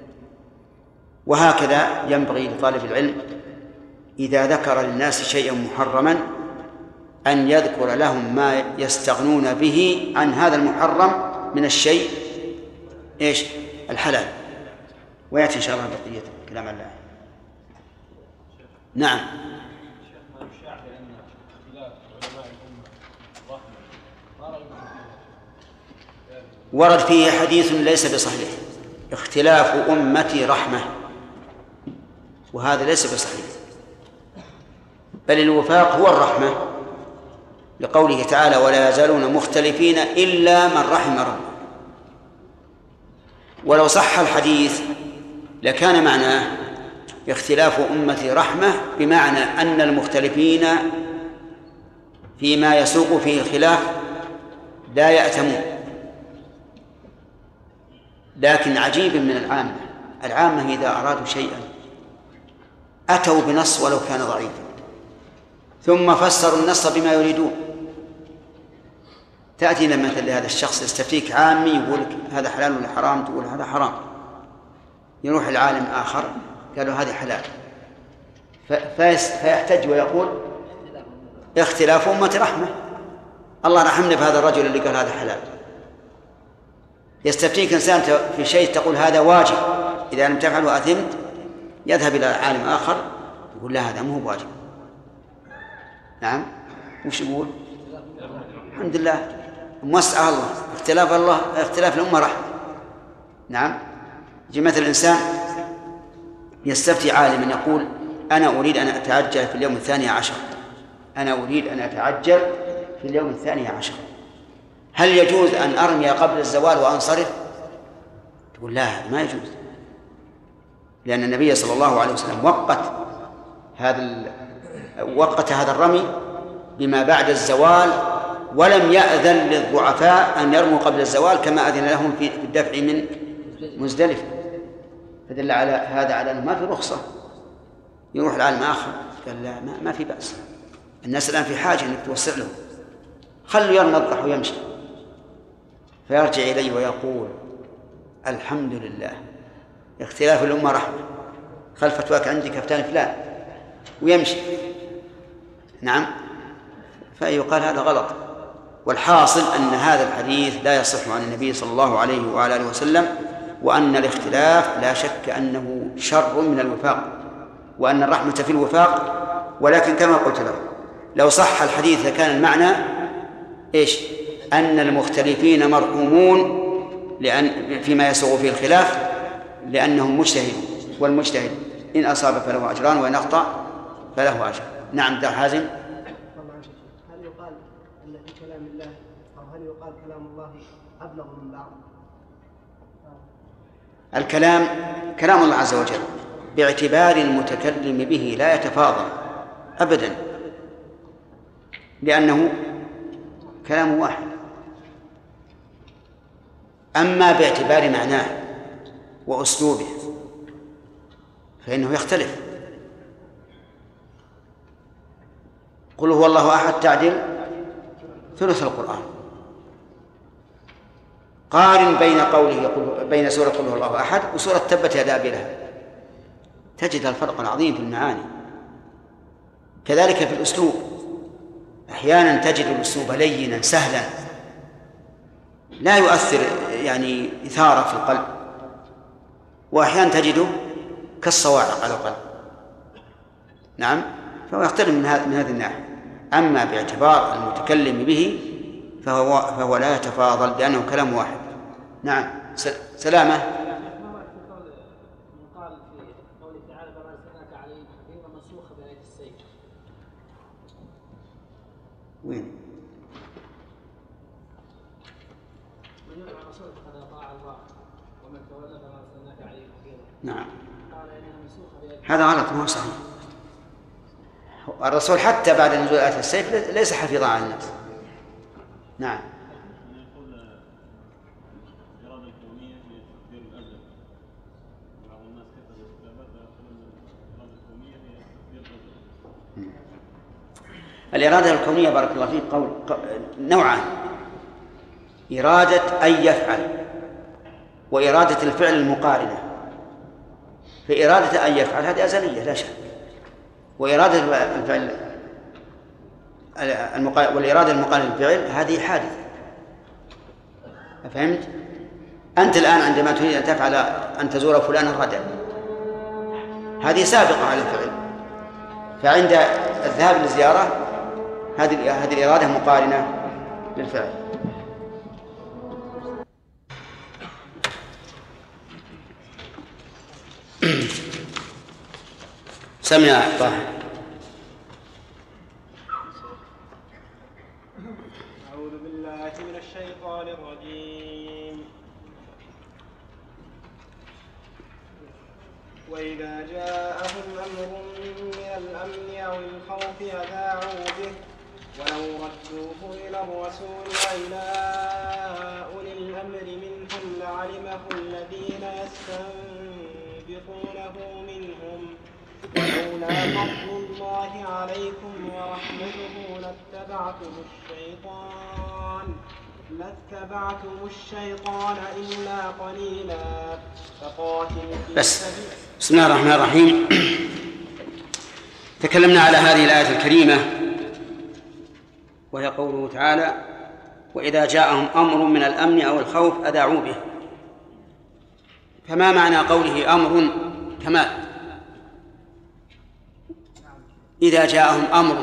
وهكذا ينبغي لطالب العلم إذا ذكر للناس شيئا محرما أن يذكر لهم ما يستغنون به عن هذا المحرم من الشيء إيش؟ الحلال. ويأتي إن شاء الله بقية كلام الله. نعم.
شيخ، ما يشاع بأن اختلاف علماء الأمة رحمة، ما رأيكم فيه؟
ورد فيه حديث ليس بصحيح، اختلاف أمتي رحمة، وهذا ليس بصحيح، بل الوفاق هو الرحمة، لقوله تعالى ولا يزالون مختلفين إلا من رحم ربه. ولو صح الحديث لكان معناه اختلاف أمتي رحمة، بمعنى أن المختلفين فيما يسوق فيه الخلاف لا يأتمون. لكن عجيب من العامة إذا أرادوا شيئا أتوا بنص ولو كان ضعيفا ثم فسروا النص بما يريدون. تأتي مثل لهذا الشخص يستفتيك عامي يقول هذا حلال ولا حرام، تقول هذا حرام، يروح العالم آخر قالوا هذا حلال، فيحتج ويقول اختلاف أمة رحمة، الله رحمنا بهذا الرجل اللي قال هذا حلال. يستفتيك إنسان في شيء تقول هذا واجب، إذا لم تفعله أثمت، يذهب إلى عالم آخر يقول لا هذا مو واجب. نعم، وش يقول؟ الحمد لله، موسع الله، اختلاف الأمة رحمة. نعم، يجي مثل الإنسان يستفتي عالما يقول أنا أريد أن أتعجل في اليوم 12، أنا أريد أن أتعجل في اليوم 12، هل يجوز أن أرمي قبل الزوال وأنصرف؟ تقول لا، هذا ما يجوز، لأن النبي صلى الله عليه وسلم وقت هذا الرمي بما بعد الزوال، ولم يأذن للضعفاء أن يرموا قبل الزوال كما أذن لهم في الدفع من مزدلفة. فدل على هذا على أنه ما في رخصة. يروح العالم آخر قال لا، ما في بأس، الناس الآن في حاجة أنك توسع لهم، خلوا يرمى الضحى ويمشي. فيرجع إليه ويقول الحمد لله، اختلاف الأمة رحمة، خلف فتواك عندي كفتان فلان، ويمشي. نعم، فيقال هذا غلط. والحاصل أن هذا الحديث لا يصح عن النبي صلى الله عليه وعلى آله وسلم، وأن الاختلاف لا شك أنه شر من الوفاق، وأن الرحمة في الوفاق. ولكن كما قلت له، لو صح الحديث لكان المعنى إيش؟ أن المختلفين مرحومون فيما يسوغ فيه الخلاف لأنهم مجتهدون، والمجتهد إن أصاب فله أجران وإن أخطأ فله أجر. نعم، ده حازم.
هل يقال أن في كلام الله، أو هل يقال كلام الله أبلغ من بعض؟
الكلام كلام الله عز وجل باعتبار المتكلم به لا يتفاضل أبدا، لأنه كلام واحد. أما باعتبار معناه وأسلوبه فإنه يختلف. قل هو الله أحد تعدل ثلث القرآن. قارن بين سورة قل هو الله أحد وسورة تبت يدا أبي لهب، تجد الفرق العظيم في المعاني. كذلك في الأسلوب، أحيانا تجد الأسلوب لينا سهلا لا يؤثر يعني إثارة في القلب، وأحيانا تجده كالصواعق على القلب. نعم، فهو يختلف من هذه الناحية. أما باعتبار المتكلم به فهو لا يتفاضل لأنه كلام واحد. نعم، سلامة.
قال في قوله تعالى فما أرسلناك عليهم حفيظا منسوخة بآية السيف.
وين؟
من يطع الرسول فقد أطاع الله ومن تولى فما أرسلناك عليهم حفيظا.
نعم،
قال إنها منسوخة بآية
هذا غلط، ما هو صحيح. الرسول حتى بعد نزول آية السيف ليس حفيظا على الناس. نعم.
يقول الإرادة الكونية هي تقدير الأزل، بعض الناس كتب الكتابات يقولون الإرادة الكونية هي تقدير الأزل.
الإرادة الكونية بارك الله فيك نوعان: إرادة أن يفعل، وإرادة الفعل المقارنة. فإرادة أن يفعل هذه أزلية لا شك، وإرادة الفعل والإرادة المقارنة للفعل هذه حادثة. فهمت؟ أنت الآن عندما تريد أن تفعل أن تزور فلانا غدا، هذه سابقة على الفعل، فعند الذهاب للزيارة هذه الإرادة مقارنة للفعل. سمع طه.
أعوذ بالله من الشيطان الرجيم. وإذا جاءهم أمر من الأمن أو الخوف أذاعوا به ولو ردوه إلى الرسول وإلى أولي الأمر منهم لعلمه الذين يستنبطونه منهم ولولا فضل الله عليكم ورحمته لاتبعتم الشيطان إلا قليلا.
بس بسم الله الرحمن الرحيم. تكلمنا على هذه الآية الكريمة وهي قوله تعالى: وإذا جاءهم أمر من الأمن أو الخوف أذاعوا به. فما معنى قوله أمر كمال؟ إذا جاءهم أمر.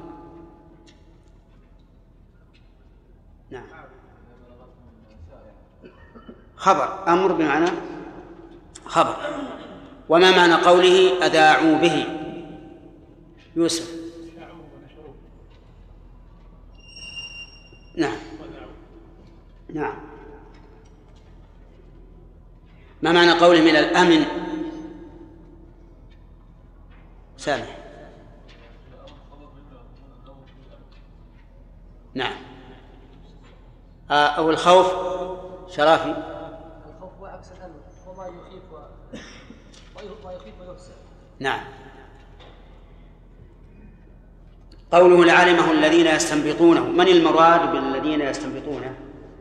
نعم، خبر، أمر بمعنى خبر. وما معنى قوله أذاعوا به؟ يوسف. نعم نعم. ما معنى قوله من الأمن؟ سامح. نعم. أو الخوف شرافي.
الخوف هو عكس الأمن، هو ما يخيف ويحسن.
نعم. قوله لعلمه الذين يستنبطونه، من المراد بالذين يستنبطونه؟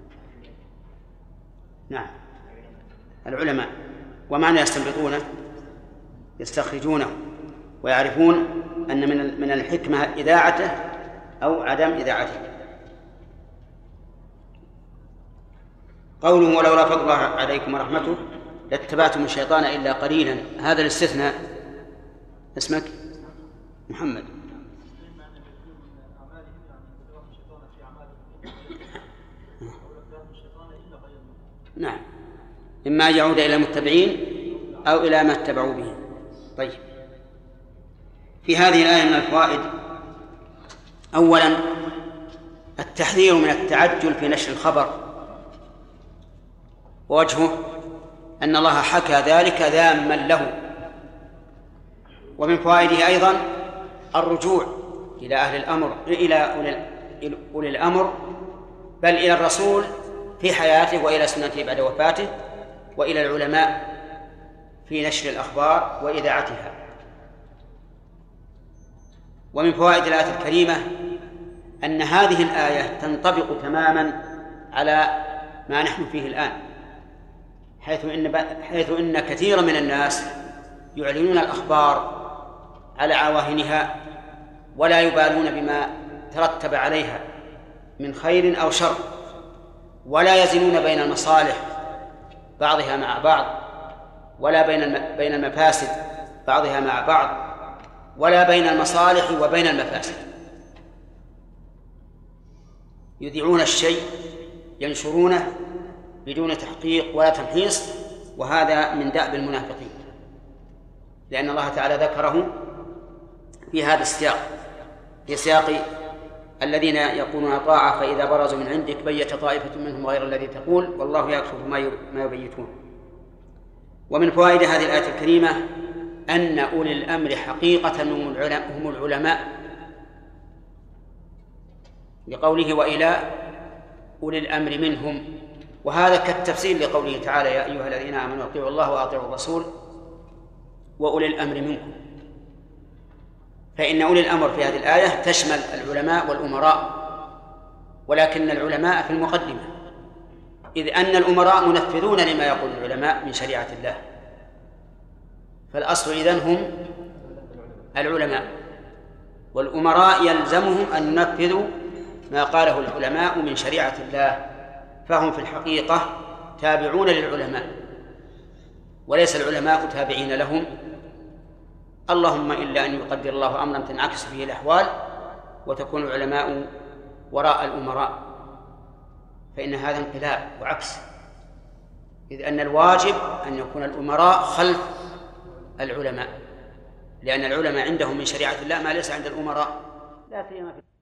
نعم، العلماء. ومعنى يستنبطونه؟ يستخرجونه ويعرفون أن من الحكمة إذاعته أو عدم إذاعته. قوله ولولا فضل الله عليكم ورحمته لاتبعتم الشيطان إلا قليلا، هذا الاستثناء. اسمك محمد. نعم، إما أن يعود إلى المتبعين أو إلى ما اتبعوا به. طيب، في هذه الآية من الفوائد: أولا التحذير من التعجل في نشر الخبر، ووجهه أن الله حكى ذلك ذاما له. ومن فوائده أيضا الرجوع إلى أهل الأمر، إلى أولي الأمر، بل إلى الرسول في حياته وإلى سنته بعد وفاته، وإلى العلماء في نشر الأخبار وإذاعتها. ومن فوائد الآية الكريمة أن هذه الآية تنطبق تماما على ما نحن فيه الآن، حيث إن كثيرا من الناس يعلنون الأخبار على عواهنها ولا يبالون بما ترتب عليها من خير أو شر، ولا يزنون بين المصالح بعضها مع بعض، ولا بين المفاسد بعضها مع بعض، ولا بين المصالح وبين المفاسد. يذيعون الشيء ينشرونه بدون تحقيق ولا تمحيص، وهذا من دأب المنافقين، لأن الله تعالى ذكره في هذا السياق، في سياق الذين يقولون طاعة فإذا برزوا من عندك بيت طائفة منهم غير الذي تقول والله يكشف ما يبيتون. ومن فوائد هذه الآية الكريمة أن أولي الأمر حقيقة هم العلماء، لقوله وإلى أولي الأمر منهم، وهذا كالتفسير لقوله تعالى يا أيها الذين آمنوا أطيعوا الله وأطيعوا الرسول وأولي الأمر منكم. فإن أولي الأمر في هذه الآية تشمل العلماء والأمراء، ولكن العلماء في المقدمة، إذ أن الأمراء منفذون لما يقول العلماء من شريعة الله، فالأصل إذن هم العلماء، والأمراء يلزمهم أن ينفذوا ما قاله العلماء من شريعة الله، فهم في الحقيقة تابعون للعلماء وليس العلماء تابعين لهم، اللهم إلا أن يقدر الله أمرا تنعكس فيه الأحوال وتكون العلماء وراء الأمراء، فإن هذا انقلاب وعكس، إذ أن الواجب أن يكون الأمراء خلف العلماء، لأن العلماء عندهم من شريعة الله ما ليس عند الأمراء، لا سيما في